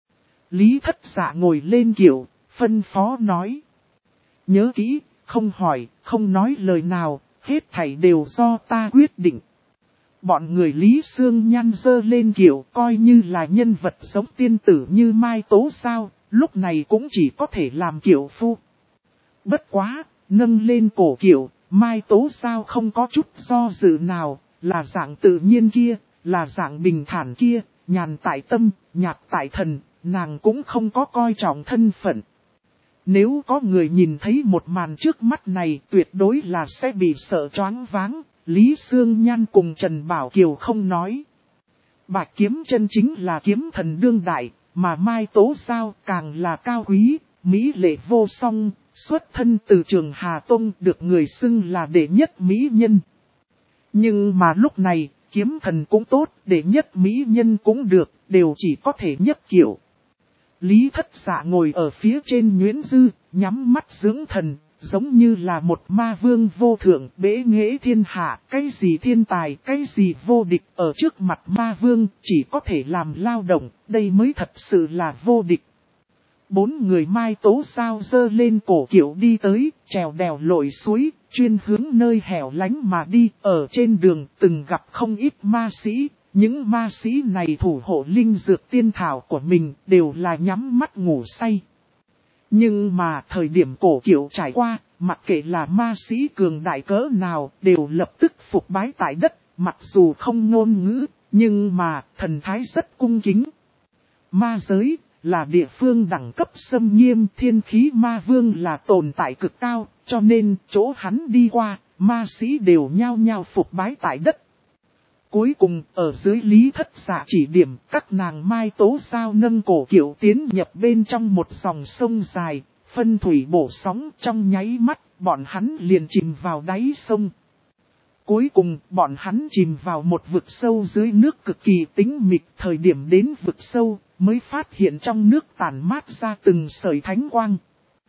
Lý Thất Dạ ngồi lên kiểu, phân phó nói. Nhớ kỹ, không hỏi, không nói lời nào, hết thảy đều do ta quyết định. Bọn người Lý Sương Nhan dơ lên kiểu coi như là nhân vật giống tiên tử như Mai Tố Sao, lúc này cũng chỉ có thể làm kiểu phu. Bất quá, nâng lên cổ kiểu, Mai Tố Sao không có chút do dự nào, là dạng tự nhiên kia, là dạng bình thản kia, nhàn tại tâm, nhạt tại thần, nàng cũng không có coi trọng thân phận. Nếu có người nhìn thấy một màn trước mắt này tuyệt đối là sẽ bị sợ choáng váng, Lý Sương Nhan cùng Trần Bảo Kiều không nói. Bạch Kiếm Chân chính là kiếm thần đương đại, mà Mai Tố Sao càng là cao quý, mỹ lệ vô song, xuất thân từ Trường Hà Tông được người xưng là đệ nhất mỹ nhân. Nhưng mà lúc này, kiếm thần cũng tốt, đệ nhất mỹ nhân cũng được, đều chỉ có thể nhất kiểu. Lý Thất Dạ ngồi ở phía trên nhuyễn dư, nhắm mắt dưỡng thần, giống như là một ma vương vô thượng bế nghệ thiên hạ, cái gì thiên tài, cái gì vô địch, ở trước mặt ma vương chỉ có thể làm lao động, đây mới thật sự là vô địch. 4 người Mai Tố Sao dơ lên cổ kiểu đi tới, trèo đèo lội suối, chuyên hướng nơi hẻo lánh mà đi, ở trên đường từng gặp không ít ma sĩ. Những ma sĩ này thủ hộ linh dược tiên thảo của mình đều là nhắm mắt ngủ say. Nhưng mà thời điểm cổ kiểu trải qua, mặc kệ là ma sĩ cường đại cỡ nào đều lập tức phục bái tại đất, mặc dù không ngôn ngữ, nhưng mà thần thái rất cung kính. Ma giới là địa phương đẳng cấp xâm nghiêm, thiên khí ma vương là tồn tại cực cao, cho nên chỗ hắn đi qua, ma sĩ đều nhao nhao phục bái tại đất. Cuối cùng, ở dưới Lý Thất Dạ chỉ điểm, các nàng Mai Tố Sao nâng cổ kiểu tiến nhập bên trong một dòng sông dài, phân thủy bổ sóng, trong nháy mắt, bọn hắn liền chìm vào đáy sông. Cuối cùng, bọn hắn chìm vào một vực sâu dưới nước cực kỳ tĩnh mịch, thời điểm đến vực sâu, mới phát hiện trong nước tản mát ra từng sợi thánh quang.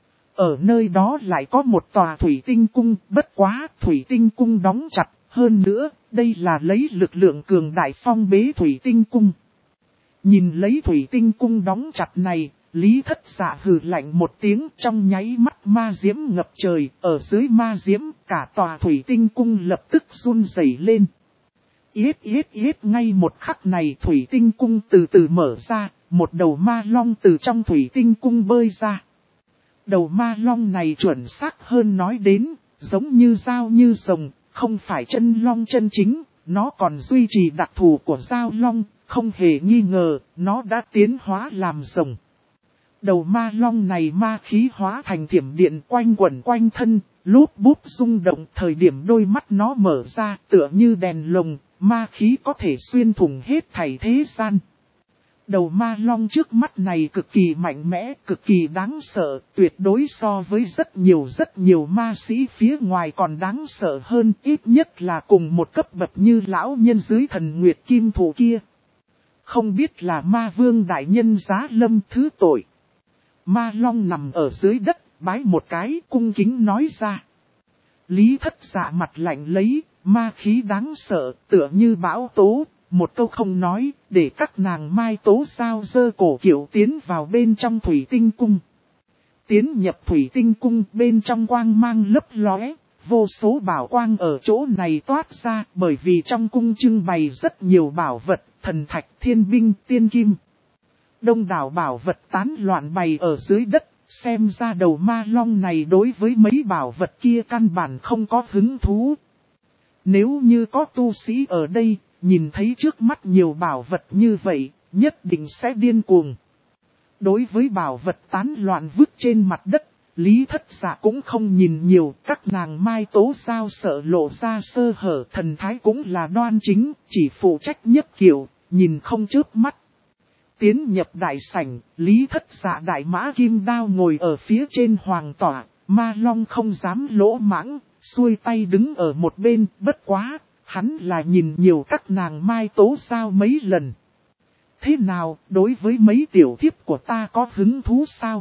Ở nơi đó lại có một tòa thủy tinh cung, bất quá, thủy tinh cung đóng chặt. Hơn nữa, đây là lấy lực lượng cường đại phong bế thủy tinh cung. Nhìn lấy thủy tinh cung đóng chặt này, Lý Thất Dạ hừ lạnh một tiếng, trong nháy mắt ma diễm ngập trời, ở dưới ma diễm cả tòa thủy tinh cung lập tức run rẩy lên. Yết ngay một khắc này thủy tinh cung từ từ mở ra, một đầu ma long từ trong thủy tinh cung bơi ra. Đầu ma long này chuẩn xác hơn nói đến, giống như dao như rồng, không phải chân long chân chính, nó còn duy trì đặc thù của dao long, không hề nghi ngờ, nó đã tiến hóa làm rồng. Đầu ma long này ma khí hóa thành thiểm điện quanh quẩn quanh thân, lúp búp rung động thời điểm đôi mắt nó mở ra tựa như đèn lồng, ma khí có thể xuyên thủng hết thảy thế gian. Đầu ma long trước mắt này cực kỳ mạnh mẽ, cực kỳ đáng sợ, tuyệt đối so với rất nhiều ma sĩ phía ngoài còn đáng sợ hơn, ít nhất là cùng một cấp bậc như lão nhân dưới thần Nguyệt Kim Thủ kia. Không biết là ma vương đại nhân giá lâm thứ tội. Ma long nằm ở dưới đất, bái một cái, cung kính nói ra. Lý Thất Dạ mặt lạnh lấy, ma khí đáng sợ, tựa như bão tố, một câu không nói, để các nàng mai tố sao dơ cổ kiểu tiến vào bên trong thủy tinh cung. Tiến nhập thủy tinh cung bên trong quang mang lấp lóe, vô số bảo quang ở chỗ này toát ra bởi vì trong cung trưng bày rất nhiều bảo vật, thần thạch, thiên binh, tiên kim. Đông đảo bảo vật tán loạn bày ở dưới đất, xem ra đầu ma long này đối với mấy bảo vật kia căn bản không có hứng thú. Nếu như có tu sĩ ở đây, nhìn thấy trước mắt nhiều bảo vật như vậy, nhất định sẽ điên cuồng. Đối với bảo vật tán loạn vứt trên mặt đất, Lý Thất Dạ cũng không nhìn nhiều, các nàng mai tố sao sợ lộ ra sơ hở, thần thái cũng là đoan chính, chỉ phụ trách nhất kiểu, nhìn không chớp mắt. Tiến nhập đại sảnh, Lý Thất Dạ đại mã kim đao ngồi ở phía trên hoàng tỏa, ma long không dám lỗ mãng, xuôi tay đứng ở một bên, bất quá, hắn là nhìn nhiều các nàng mai tố sao mấy lần. Thế nào, đối với mấy tiểu thiếp của ta có hứng thú sao?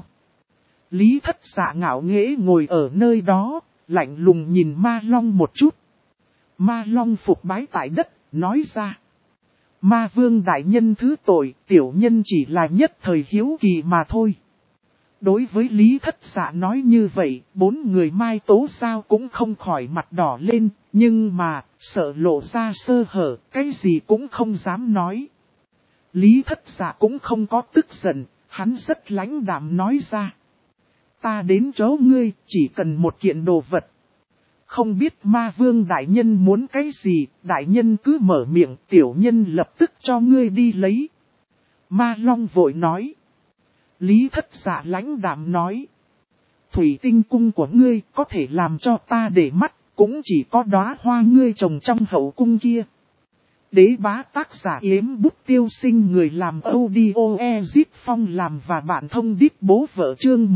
Lý Thất Dạ ngạo nghễ ngồi ở nơi đó, lạnh lùng nhìn ma long một chút. Ma long phục bái tại đất, nói ra. Ma vương đại nhân thứ tội, tiểu nhân chỉ là nhất thời hiếu kỳ mà thôi. Đối với Lý Thất Dạ nói như vậy, bốn người mai tố sao cũng không khỏi mặt đỏ lên, nhưng mà, sợ lộ ra sơ hở, cái gì cũng không dám nói. Lý Thất Dạ cũng không có tức giận, hắn rất lãnh đạm nói ra. Ta đến chỗ ngươi, chỉ cần một kiện đồ vật. Không biết ma vương đại nhân muốn cái gì, đại nhân cứ mở miệng, tiểu nhân lập tức cho ngươi đi lấy. Ma long vội nói. Lý Thất Dạ lãnh đạm nói. Thủy tinh cung của ngươi có thể làm cho ta để mắt, cũng chỉ có đóa hoa ngươi trồng trong hậu cung kia. Đế bá tác giả yếm bút tiêu sinh người làm audio Ezip Phong làm và bạn thông đít bố vợ chương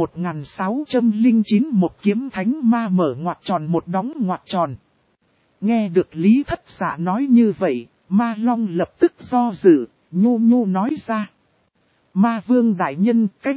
1609 một kiếm thánh ma mở ngoặc tròn một đóng ngoặc tròn. Nghe được Lý Thất Dạ nói như vậy, ma long lập tức do dự, nhu nói ra. Ma vương đại nhân, cái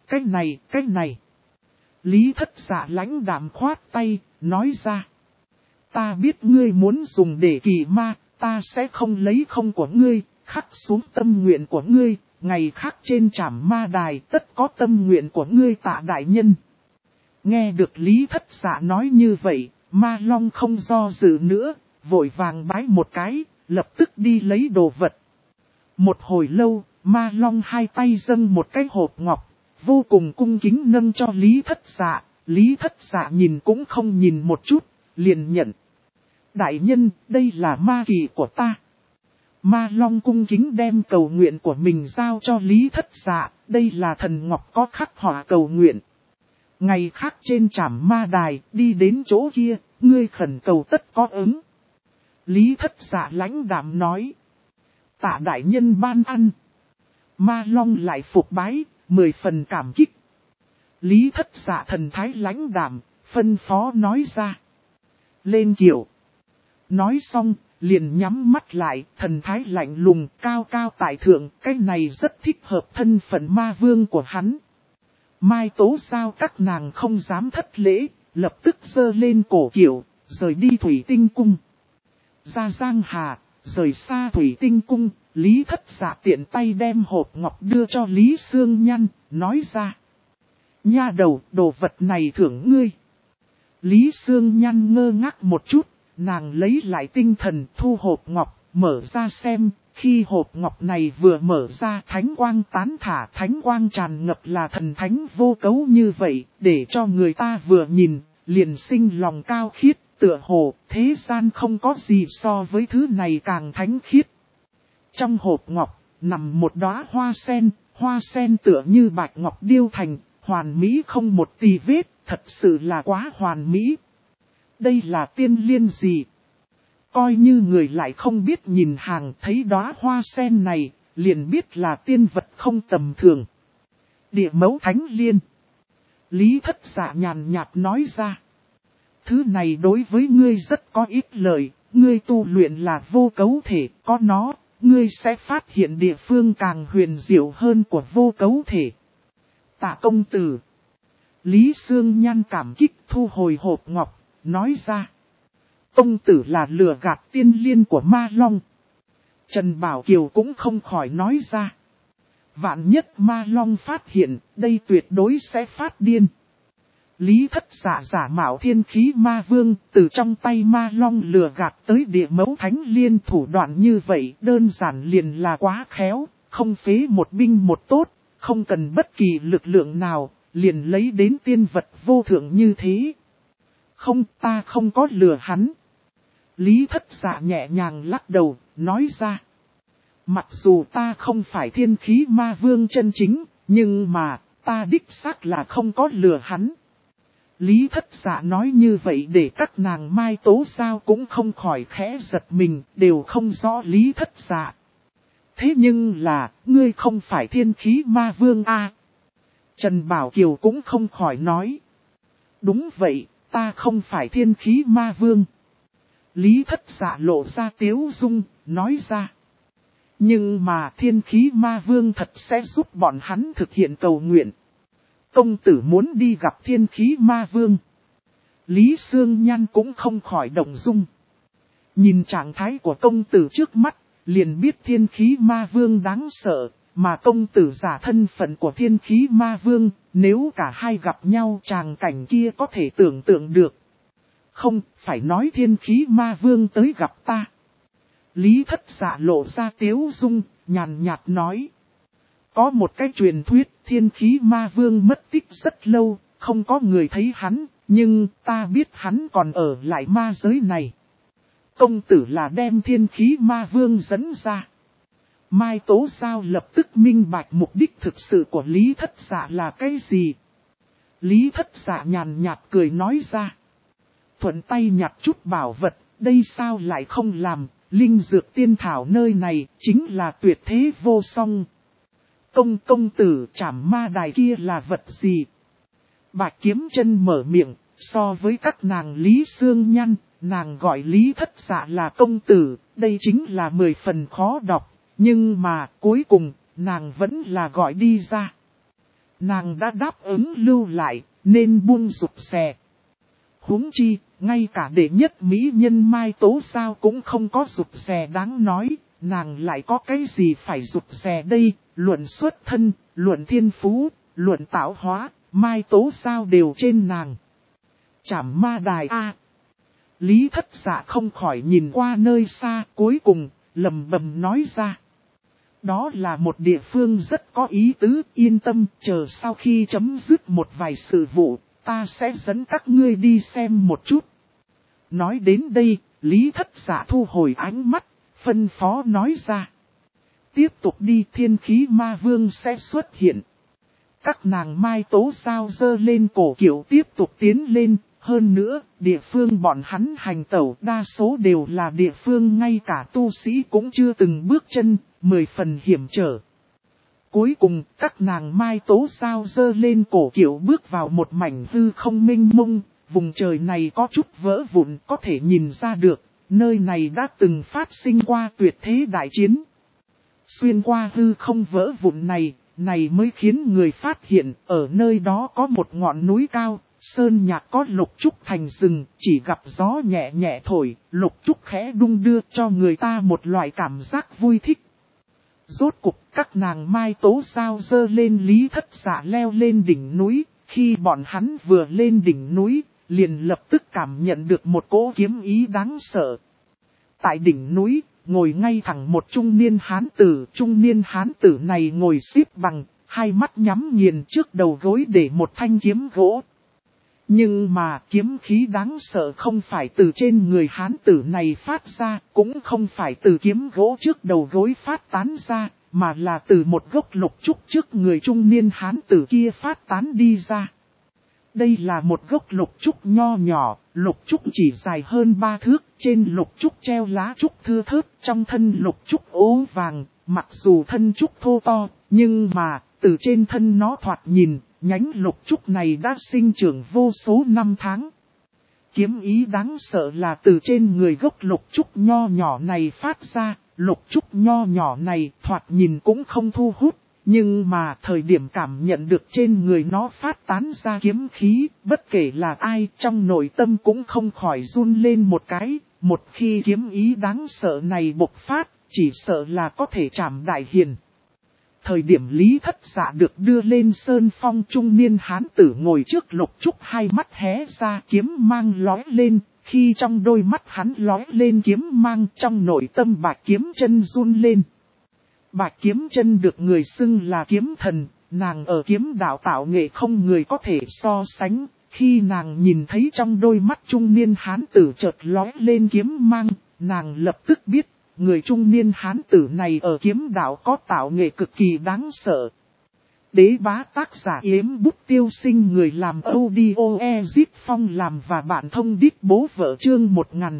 này. Lý Thất Dạ lãnh đạm khoát tay, nói ra. Ta biết ngươi muốn dùng để kỳ ma. Ta sẽ không lấy không của ngươi, khắc xuống tâm nguyện của ngươi, ngày khác trên trảm ma đài tất có tâm nguyện của ngươi Tạ đại nhân. Nghe được Lý Thất Dạ nói như vậy, ma long không do dự nữa, vội vàng bái một cái, lập tức đi lấy đồ vật. Một hồi lâu, ma long hai tay dâng một cái hộp ngọc, vô cùng cung kính nâng cho Lý Thất Dạ. Lý Thất Dạ nhìn cũng không nhìn một chút, liền nhận. Đại nhân, đây là ma kỳ của ta. Ma long cung kính đem cầu nguyện của mình giao cho Lý Thất Dạ, đây là thần ngọc có khắc họa cầu nguyện. Ngày khác trên trảm ma đài, đi đến chỗ kia, ngươi khẩn cầu tất có ứng. Lý Thất Dạ lãnh đạm nói. Tạ đại nhân ban ăn. Ma long lại phục bái, 10 phần cảm kích. Lý Thất Dạ thần thái lãnh đạm, phân phó nói ra. Lên kiệu. Nói xong, liền nhắm mắt lại, thần thái lạnh lùng, cao cao tại thượng, cái này rất thích hợp thân phận ma vương của hắn. Mai tố sao các nàng không dám thất lễ, lập tức giơ lên cổ kiệu, rời đi thủy tinh cung. Ra Giang Hà, rời xa thủy tinh cung, Lý Thất Dạ tiện tay đem hộp ngọc đưa cho Lý Sương Nhăn, nói ra. Nha đầu, đồ vật này thưởng ngươi. Lý Sương Nhăn ngơ ngác một chút. Nàng lấy lại tinh thần thu hộp ngọc, mở ra xem, khi hộp ngọc này vừa mở ra thánh quang tán thả thánh quang tràn ngập là thần thánh vô cấu như vậy, để cho người ta vừa nhìn, liền sinh lòng cao khiết, tựa hồ, thế gian không có gì so với thứ này càng thánh khiết. Trong hộp ngọc, nằm một đóa hoa sen tựa như bạch ngọc điêu thành, hoàn mỹ không một tì vết, thật sự là quá hoàn mỹ. Đây là tiên liên gì? Coi như người lại không biết nhìn hàng thấy đóa hoa sen này, liền biết là tiên vật không tầm thường. Địa mẫu thánh liên. Lý Thất Dạ nhàn nhạt nói ra. Thứ này đối với ngươi rất có ích lợi, ngươi tu luyện là vô cấu thể, có nó, ngươi sẽ phát hiện địa phương càng huyền diệu hơn của vô cấu thể. Tạ công tử. Lý Sương Nhan cảm kích thu hồi hộp ngọc, nói ra. Công tử là lừa gạt tiên liên của Ma Long. Trần Bảo Kiều cũng không khỏi nói ra. Vạn nhất Ma Long phát hiện, đây tuyệt đối sẽ phát điên. Lý Thất Dạ giả mạo thiên khí ma vương, từ trong tay Ma Long lừa gạt tới địa mẫu thánh liên, thủ đoạn như vậy đơn giản liền là quá khéo, không phế một binh một tốt, không cần bất kỳ lực lượng nào, liền lấy đến tiên vật vô thượng như thế. Không, ta không có lừa hắn. Lý Thất Dạ nhẹ nhàng lắc đầu, nói ra. Mặc dù ta không phải thiên khí ma vương chân chính, nhưng mà, ta đích xác là không có lừa hắn. Lý Thất Dạ nói như vậy để các nàng Mai Tố Giao cũng không khỏi khẽ giật mình, đều không rõ Lý Thất Dạ. Thế nhưng là, ngươi không phải thiên khí ma vương a? Trần Bảo Kiều cũng không khỏi nói. Đúng vậy, ta không phải thiên khí ma vương. Lý Thất Dạ lộ ra tiếu dung, nói ra. Nhưng mà thiên khí ma vương thật sẽ giúp bọn hắn thực hiện cầu nguyện. Công tử muốn đi gặp thiên khí ma vương. Lý Sương Nhan cũng không khỏi động dung. Nhìn trạng thái của công tử trước mắt, liền biết thiên khí ma vương đáng sợ, mà công tử giả thân phận của thiên khí ma vương, nếu cả hai gặp nhau tràng cảnh kia có thể tưởng tượng được. Không, phải nói thiên khí ma vương tới gặp ta. Lý Thất Dạ lộ ra tiếu dung, nhàn nhạt nói. Có một cái truyền thuyết, thiên khí ma vương mất tích rất lâu, không có người thấy hắn, nhưng ta biết hắn còn ở lại ma giới này. Công tử là đem thiên khí ma vương dẫn ra. Mai Tố Giao lập tức minh bạch mục đích thực sự của Lý Thất Dạ là cái gì. Lý Thất Dạ nhàn nhạt cười nói ra. Thuận tay nhặt chút bảo vật, đây sao lại không làm, linh dược tiên thảo nơi này chính là tuyệt thế vô song. Công tử Trảm Ma Đài kia là vật gì? Bạch Kiếm Chân mở miệng, so với các nàng Lý Sương Nhan, nàng gọi Lý Thất Dạ là công tử, đây chính là 10 phần khó đọc, nhưng mà cuối cùng, nàng vẫn là gọi đi ra. Nàng đã đáp ứng lưu lại, nên buông rụt rè. Huống chi, ngay cả đệ nhất mỹ nhân Mai Tố Giao cũng không có rụt rè đáng nói, nàng lại có cái gì phải rụt rè đây, luận xuất thân, luận thiên phú, luận tạo hóa, Mai Tố Giao đều trên nàng. Trảm Ma Đài a. Lý Thất Dạ không khỏi nhìn qua nơi xa, cuối cùng, lầm bầm nói ra. Đó là một địa phương rất có ý tứ, yên tâm, chờ sau khi chấm dứt một vài sự vụ, ta sẽ dẫn các ngươi đi xem một chút. Nói đến đây, Lý Thất Dạ thu hồi ánh mắt, phân phó nói ra. Tiếp tục đi, thiên khí ma vương sẽ xuất hiện. Các nàng Mai Tố Giao dơ lên cổ kiệu tiếp tục tiến lên, hơn nữa, địa phương bọn hắn hành tẩu đa số đều là địa phương ngay cả tu sĩ cũng chưa từng bước chân, 10 phần hiểm trở. Cuối cùng, các nàng Mai Tố Giao dơ lên cổ kiệu bước vào một mảnh hư không mênh mông, vùng trời này có chút vỡ vụn có thể nhìn ra được, nơi này đã từng phát sinh qua tuyệt thế đại chiến. Xuyên qua hư không vỡ vụn này mới khiến người phát hiện ở nơi đó có một ngọn núi cao, sơn nhạc có lục trúc thành rừng, chỉ gặp gió nhẹ nhẹ thổi, lục trúc khẽ đung đưa cho người ta một loại cảm giác vui thích. Rốt cục các nàng Mai Tố Giao dơ lên Lý Thất Dạ leo lên đỉnh núi, khi bọn hắn vừa lên đỉnh núi, liền lập tức cảm nhận được một cỗ kiếm ý đáng sợ. Tại đỉnh núi, ngồi ngay thẳng một trung niên hán tử này ngồi xếp bằng, hai mắt nhắm nghiền trước đầu gối để một thanh kiếm gỗ. Nhưng mà kiếm khí đáng sợ không phải từ trên người hán tử này phát ra, cũng không phải từ kiếm gỗ trước đầu gối phát tán ra, mà là từ một gốc lục trúc trước người trung niên hán tử kia phát tán đi ra. Đây là một gốc lục trúc nho nhỏ, lục trúc chỉ dài hơn 3 thước, trên lục trúc treo lá trúc thưa thớt, trong thân lục trúc ố vàng, mặc dù thân trúc thô to, nhưng mà, từ trên thân nó thoạt nhìn, nhánh lục trúc này đã sinh trưởng vô số năm tháng. Kiếm ý đáng sợ là từ trên người gốc lục trúc nho nhỏ này phát ra, lục trúc nho nhỏ này thoạt nhìn cũng không thu hút. Nhưng mà thời điểm cảm nhận được trên người nó phát tán ra kiếm khí, bất kể là ai trong nội tâm cũng không khỏi run lên một cái, một khi kiếm ý đáng sợ này bộc phát, chỉ sợ là có thể trảm đại hiền. Thời điểm Lý Thất Dạ được đưa lên sơn phong, trung niên hán tử ngồi trước lục trúc, hai mắt hé ra, kiếm mang lóe lên, khi trong đôi mắt hắn lóe lên kiếm mang, trong nội tâm Bạch Kiếm Chân run lên. Bạch Kiếm Chân được người xưng là kiếm thần, nàng ở kiếm đạo tạo nghệ không người có thể so sánh. Khi nàng nhìn thấy trong đôi mắt trung niên hán tử chợt lóe lên kiếm mang, nàng lập tức biết, người trung niên hán tử này ở kiếm đạo có tạo nghệ cực kỳ đáng sợ. Đế bá tác giả Yếm Bút Tiêu Sinh, người làm audio Ezip Phong làm và bạn thông đít bố vợ, chương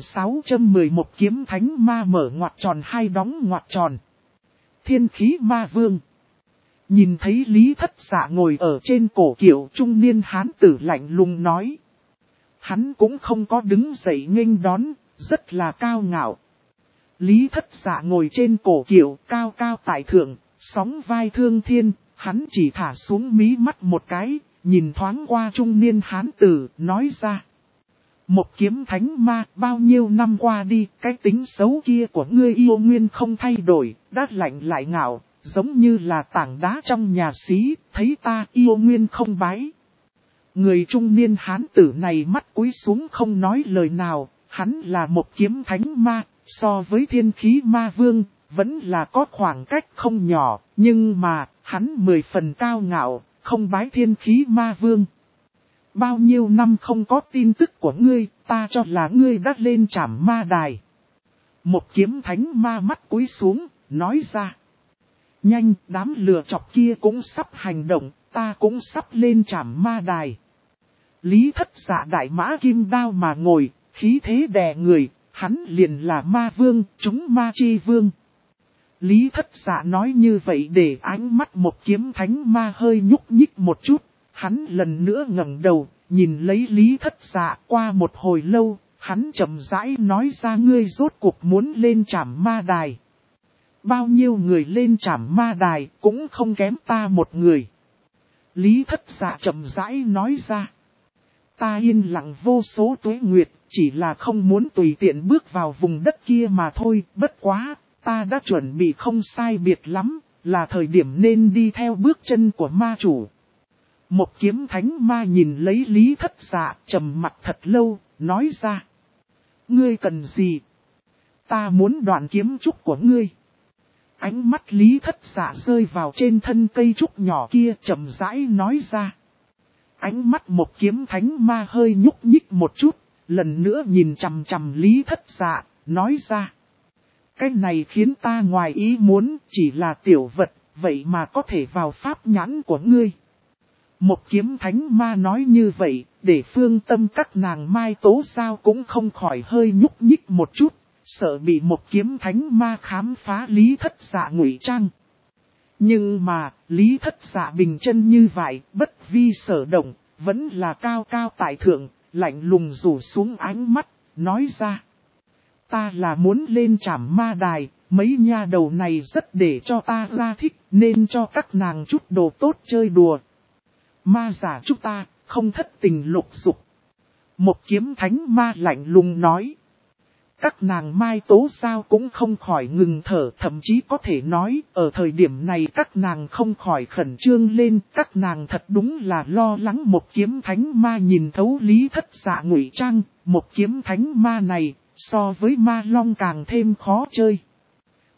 1611 kiếm thánh ma mở ngoặc tròn hai đóng ngoặc tròn. Thiên khí ma vương. Nhìn thấy Lý Thất Dạ ngồi ở trên cổ kiệu, trung niên hán tử lạnh lùng nói. Hắn cũng không có đứng dậy nghênh đón, rất là cao ngạo. Lý Thất Dạ ngồi trên cổ kiệu, cao cao tại thượng, sóng vai thương thiên, hắn chỉ thả xuống mí mắt một cái, nhìn thoáng qua trung niên hán tử, nói ra. Một kiếm thánh ma, bao nhiêu năm qua đi, cái tính xấu kia của ngươi yêu nguyên không thay đổi, đã lạnh lại ngạo, giống như là tảng đá trong nhà xí, thấy ta yêu nguyên không bái. Người trung niên hán tử này mắt cúi xuống không nói lời nào, hắn là một kiếm thánh ma, so với thiên khí ma vương, vẫn là có khoảng cách không nhỏ, nhưng mà, hắn 10 phần cao ngạo, không bái thiên khí ma vương. Bao nhiêu năm không có tin tức của ngươi, ta cho là ngươi đã lên trảm ma đài. Một kiếm thánh ma mắt cúi xuống, nói ra. Nhanh, đám lừa chọc kia cũng sắp hành động, ta cũng sắp lên trảm ma đài. Lý Thất Dạ đại mã kim đao mà ngồi, khí thế đè người, hắn liền là ma vương, chúng ma chi vương. Lý Thất Dạ nói như vậy để ánh mắt một kiếm thánh ma hơi nhúc nhích một chút. Hắn lần nữa ngẩng đầu, nhìn lấy Lý Thất Dạ. Qua một hồi lâu, hắn chậm rãi nói ra, ngươi rốt cuộc muốn lên trảm ma đài. Bao nhiêu người lên trảm ma đài cũng không kém ta một người. Lý Thất Dạ chậm rãi nói ra. Ta yên lặng vô số tuế nguyệt, chỉ là không muốn tùy tiện bước vào vùng đất kia mà thôi. Bất quá, ta đã chuẩn bị không sai biệt lắm, là thời điểm nên đi theo bước chân của ma chủ. Một kiếm thánh ma nhìn lấy Lý Thất Dạ, trầm mặt thật lâu, nói ra. Ngươi cần gì? Ta muốn đoạn kiếm trúc của ngươi. Ánh mắt Lý Thất Dạ rơi vào trên thân cây trúc nhỏ kia, chậm rãi nói ra. Ánh mắt một kiếm thánh ma hơi nhúc nhích một chút, lần nữa nhìn chằm chằm Lý Thất Dạ, nói ra. Cái này khiến ta ngoài ý muốn, chỉ là tiểu vật, vậy mà có thể vào pháp nhãn của ngươi. Một kiếm thánh ma nói như vậy, để phương tâm các nàng Mai Tố Sao cũng không khỏi hơi nhúc nhích một chút, sợ bị một kiếm thánh ma khám phá Lý Thất Dạ ngụy trang. Nhưng mà, Lý Thất Dạ bình chân như vậy, bất vi sở động, vẫn là cao cao tại thượng, lạnh lùng rủ xuống ánh mắt, nói ra. Ta là muốn lên trảm ma đài, mấy nha đầu này rất để cho ta ra thích, nên cho các nàng chút đồ tốt chơi đùa. Ma giả chúng ta, không thất tình lục dục. Một kiếm thánh ma lạnh lùng nói. Các nàng Mai Tố Sao cũng không khỏi ngừng thở, thậm chí có thể nói, ở thời điểm này các nàng không khỏi khẩn trương lên, các nàng thật đúng là lo lắng một kiếm thánh ma nhìn thấu Lý Thất Dạ ngụy trang, một kiếm thánh ma này, so với ma long càng thêm khó chơi.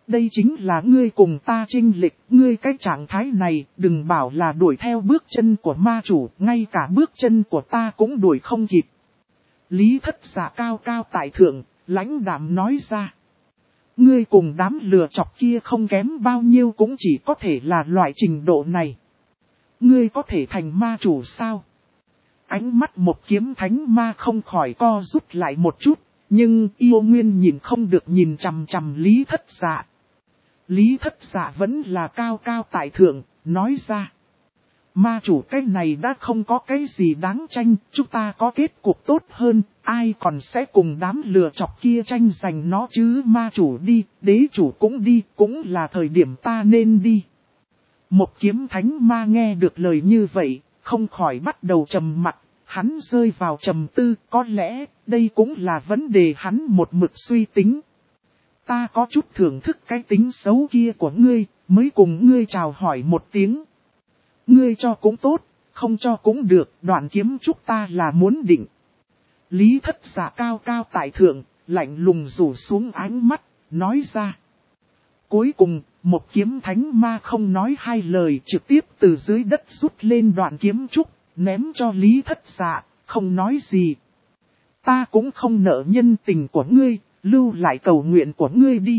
Đây chính là ngươi cùng ta chênh lệch, ngươi cái trạng thái này, đừng bảo là đuổi theo bước chân của ma chủ, ngay cả bước chân của ta cũng đuổi không kịp. Lý Thất Dạ cao cao tại thượng, lãnh đạm nói ra. Ngươi cùng đám lừa chọc kia không kém bao nhiêu cũng chỉ có thể là loại trình độ này. Ngươi có thể thành ma chủ sao? Ánh mắt một kiếm thánh ma không khỏi co rút lại một chút, nhưng yêu nguyên nhìn không được nhìn chằm chằm Lý Thất Dạ. Lý Thất Dạ vẫn là cao cao tại thượng, nói ra. Ma chủ cái này đã không có cái gì đáng tranh, chúng ta có kết cục tốt hơn, ai còn sẽ cùng đám lừa chọc kia tranh giành nó chứ. Ma chủ đi, đế chủ cũng đi, cũng là thời điểm ta nên đi. Một kiếm thánh ma nghe được lời như vậy, không khỏi bắt đầu trầm mặt, hắn rơi vào trầm tư, có lẽ đây cũng là vấn đề hắn một mực suy tính. Ta có chút thưởng thức cái tính xấu kia của ngươi, mới cùng ngươi chào hỏi một tiếng. Ngươi cho cũng tốt, không cho cũng được, đoạn kiếm chúc ta là muốn định. Lý Thất Dạ cao cao tại thượng, lạnh lùng rủ xuống ánh mắt, nói ra. Cuối cùng, một kiếm thánh ma không nói hai lời, trực tiếp từ dưới đất rút lên đoạn kiếm trúc, ném cho Lý Thất Dạ, không nói gì. Ta cũng không nợ nhân tình của ngươi, lưu lại cầu nguyện của ngươi đi.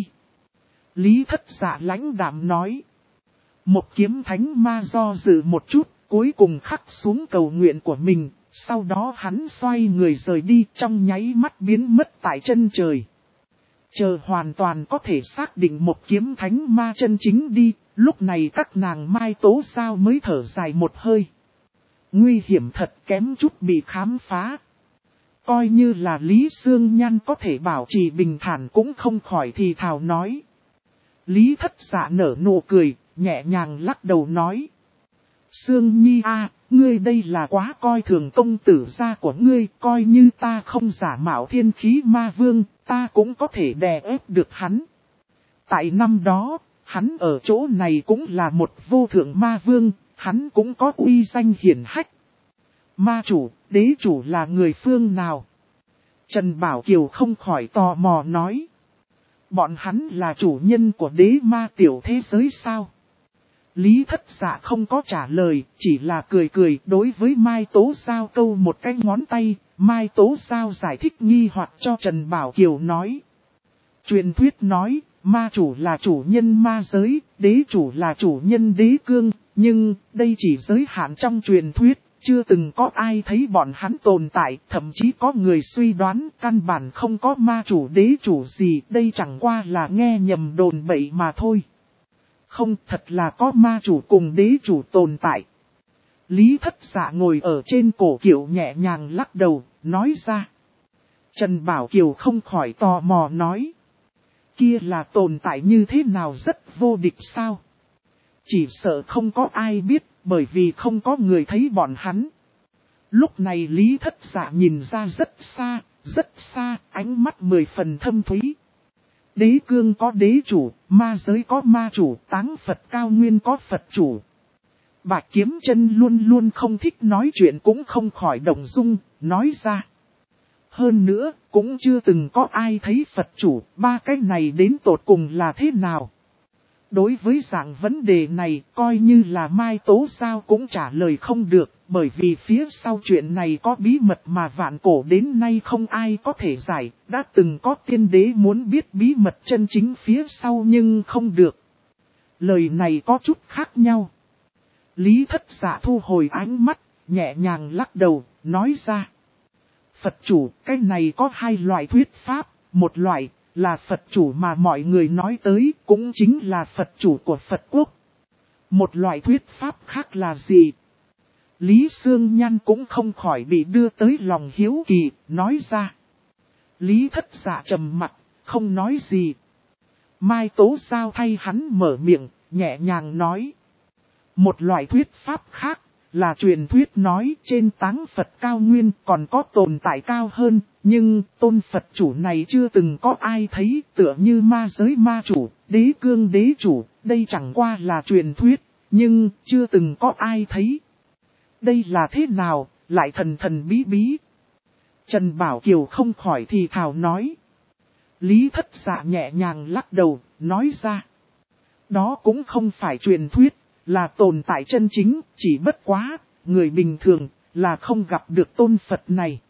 Lý Thất Dạ lãnh đạm nói. Một kiếm thánh ma do dự một chút, cuối cùng khắc xuống cầu nguyện của mình, sau đó hắn xoay người rời đi trong nháy mắt biến mất tại chân trời. Chờ hoàn toàn có thể xác định một kiếm thánh ma chân chính đi, lúc này các nàng Mai Tố Sao mới thở dài một hơi. Nguy hiểm thật, kém chút bị khám phá. Coi như là Lý Sương Nhan có thể bảo trì bình thản cũng không khỏi thì thào nói. Lý Thất Dạ nở nụ cười, nhẹ nhàng lắc đầu nói. Sương Nhi a, ngươi đây là quá coi thường công tử gia của ngươi, coi như ta không giả mạo thiên khí ma vương, ta cũng có thể đè ép được hắn. Tại năm đó, hắn ở chỗ này cũng là một vô thượng ma vương, hắn cũng có uy danh hiển hách. Ma chủ, đế chủ là người phương nào? Trần Bảo Kiều không khỏi tò mò nói. Bọn hắn là chủ nhân của đế ma tiểu thế giới sao? Lý Thất Dạ không có trả lời, chỉ là cười cười đối với Mai Tố Sao câu một cái ngón tay. Mai Tố Sao giải thích nghi hoặc cho Trần Bảo Kiều nói. Truyền thuyết nói, ma chủ là chủ nhân ma giới, đế chủ là chủ nhân đế cương, nhưng đây chỉ giới hạn trong truyền thuyết, chưa từng có ai thấy bọn hắn tồn tại, thậm chí có người suy đoán căn bản không có ma chủ đế chủ gì, đây chẳng qua là nghe nhầm đồn bậy mà thôi. Không, thật là có ma chủ cùng đế chủ tồn tại. Lý Thất Dạ ngồi ở trên cổ kiệu nhẹ nhàng lắc đầu, nói ra. Trần Bảo Kiều không khỏi tò mò nói. Kia là tồn tại như thế nào, rất vô địch sao? Chỉ sợ không có ai biết, bởi vì không có người thấy bọn hắn. Lúc này Lý Thất Dạ nhìn ra rất xa, ánh mắt 10 phần thâm thúy. Đế cương có đế chủ, ma giới có ma chủ, táng Phật cao nguyên có Phật chủ. Bạch Kiếm Chân luôn luôn không thích nói chuyện cũng không khỏi động dung, nói ra. Hơn nữa, cũng chưa từng có ai thấy Phật chủ, ba cái này đến tột cùng là thế nào? Đối với dạng vấn đề này, coi như là Mai Tố Sao cũng trả lời không được, bởi vì phía sau chuyện này có bí mật mà vạn cổ đến nay không ai có thể giải, đã từng có tiên đế muốn biết bí mật chân chính phía sau nhưng không được. Lời này có chút khác nhau. Lý Thất Dạ thu hồi ánh mắt, nhẹ nhàng lắc đầu, nói ra. Phật chủ, cái này có hai loại thuyết pháp, một loại là Phật chủ mà mọi người nói tới, cũng chính là Phật chủ của Phật quốc. Một loại thuyết pháp khác là gì? Lý Sương Nhan cũng không khỏi bị đưa tới lòng hiếu kỳ, nói ra. Lý Thất Dạ trầm mặt, không nói gì. Mai Tố Sao thay hắn mở miệng, nhẹ nhàng nói. Một loại thuyết pháp khác là truyền thuyết nói trên táng Phật cao nguyên còn có tồn tại cao hơn, nhưng tôn Phật chủ này chưa từng có ai thấy, tựa như ma giới ma chủ, đế cương đế chủ, đây chẳng qua là truyền thuyết, nhưng chưa từng có ai thấy. Đây là thế nào, lại thần thần bí bí. Trần Bảo Kiều không khỏi thì thào nói. Lý Thất Dạ nhẹ nhàng lắc đầu, nói ra. Đó cũng không phải truyền thuyết, là tồn tại chân chính, chỉ bất quá, người bình thường, là không gặp được tôn Phật này.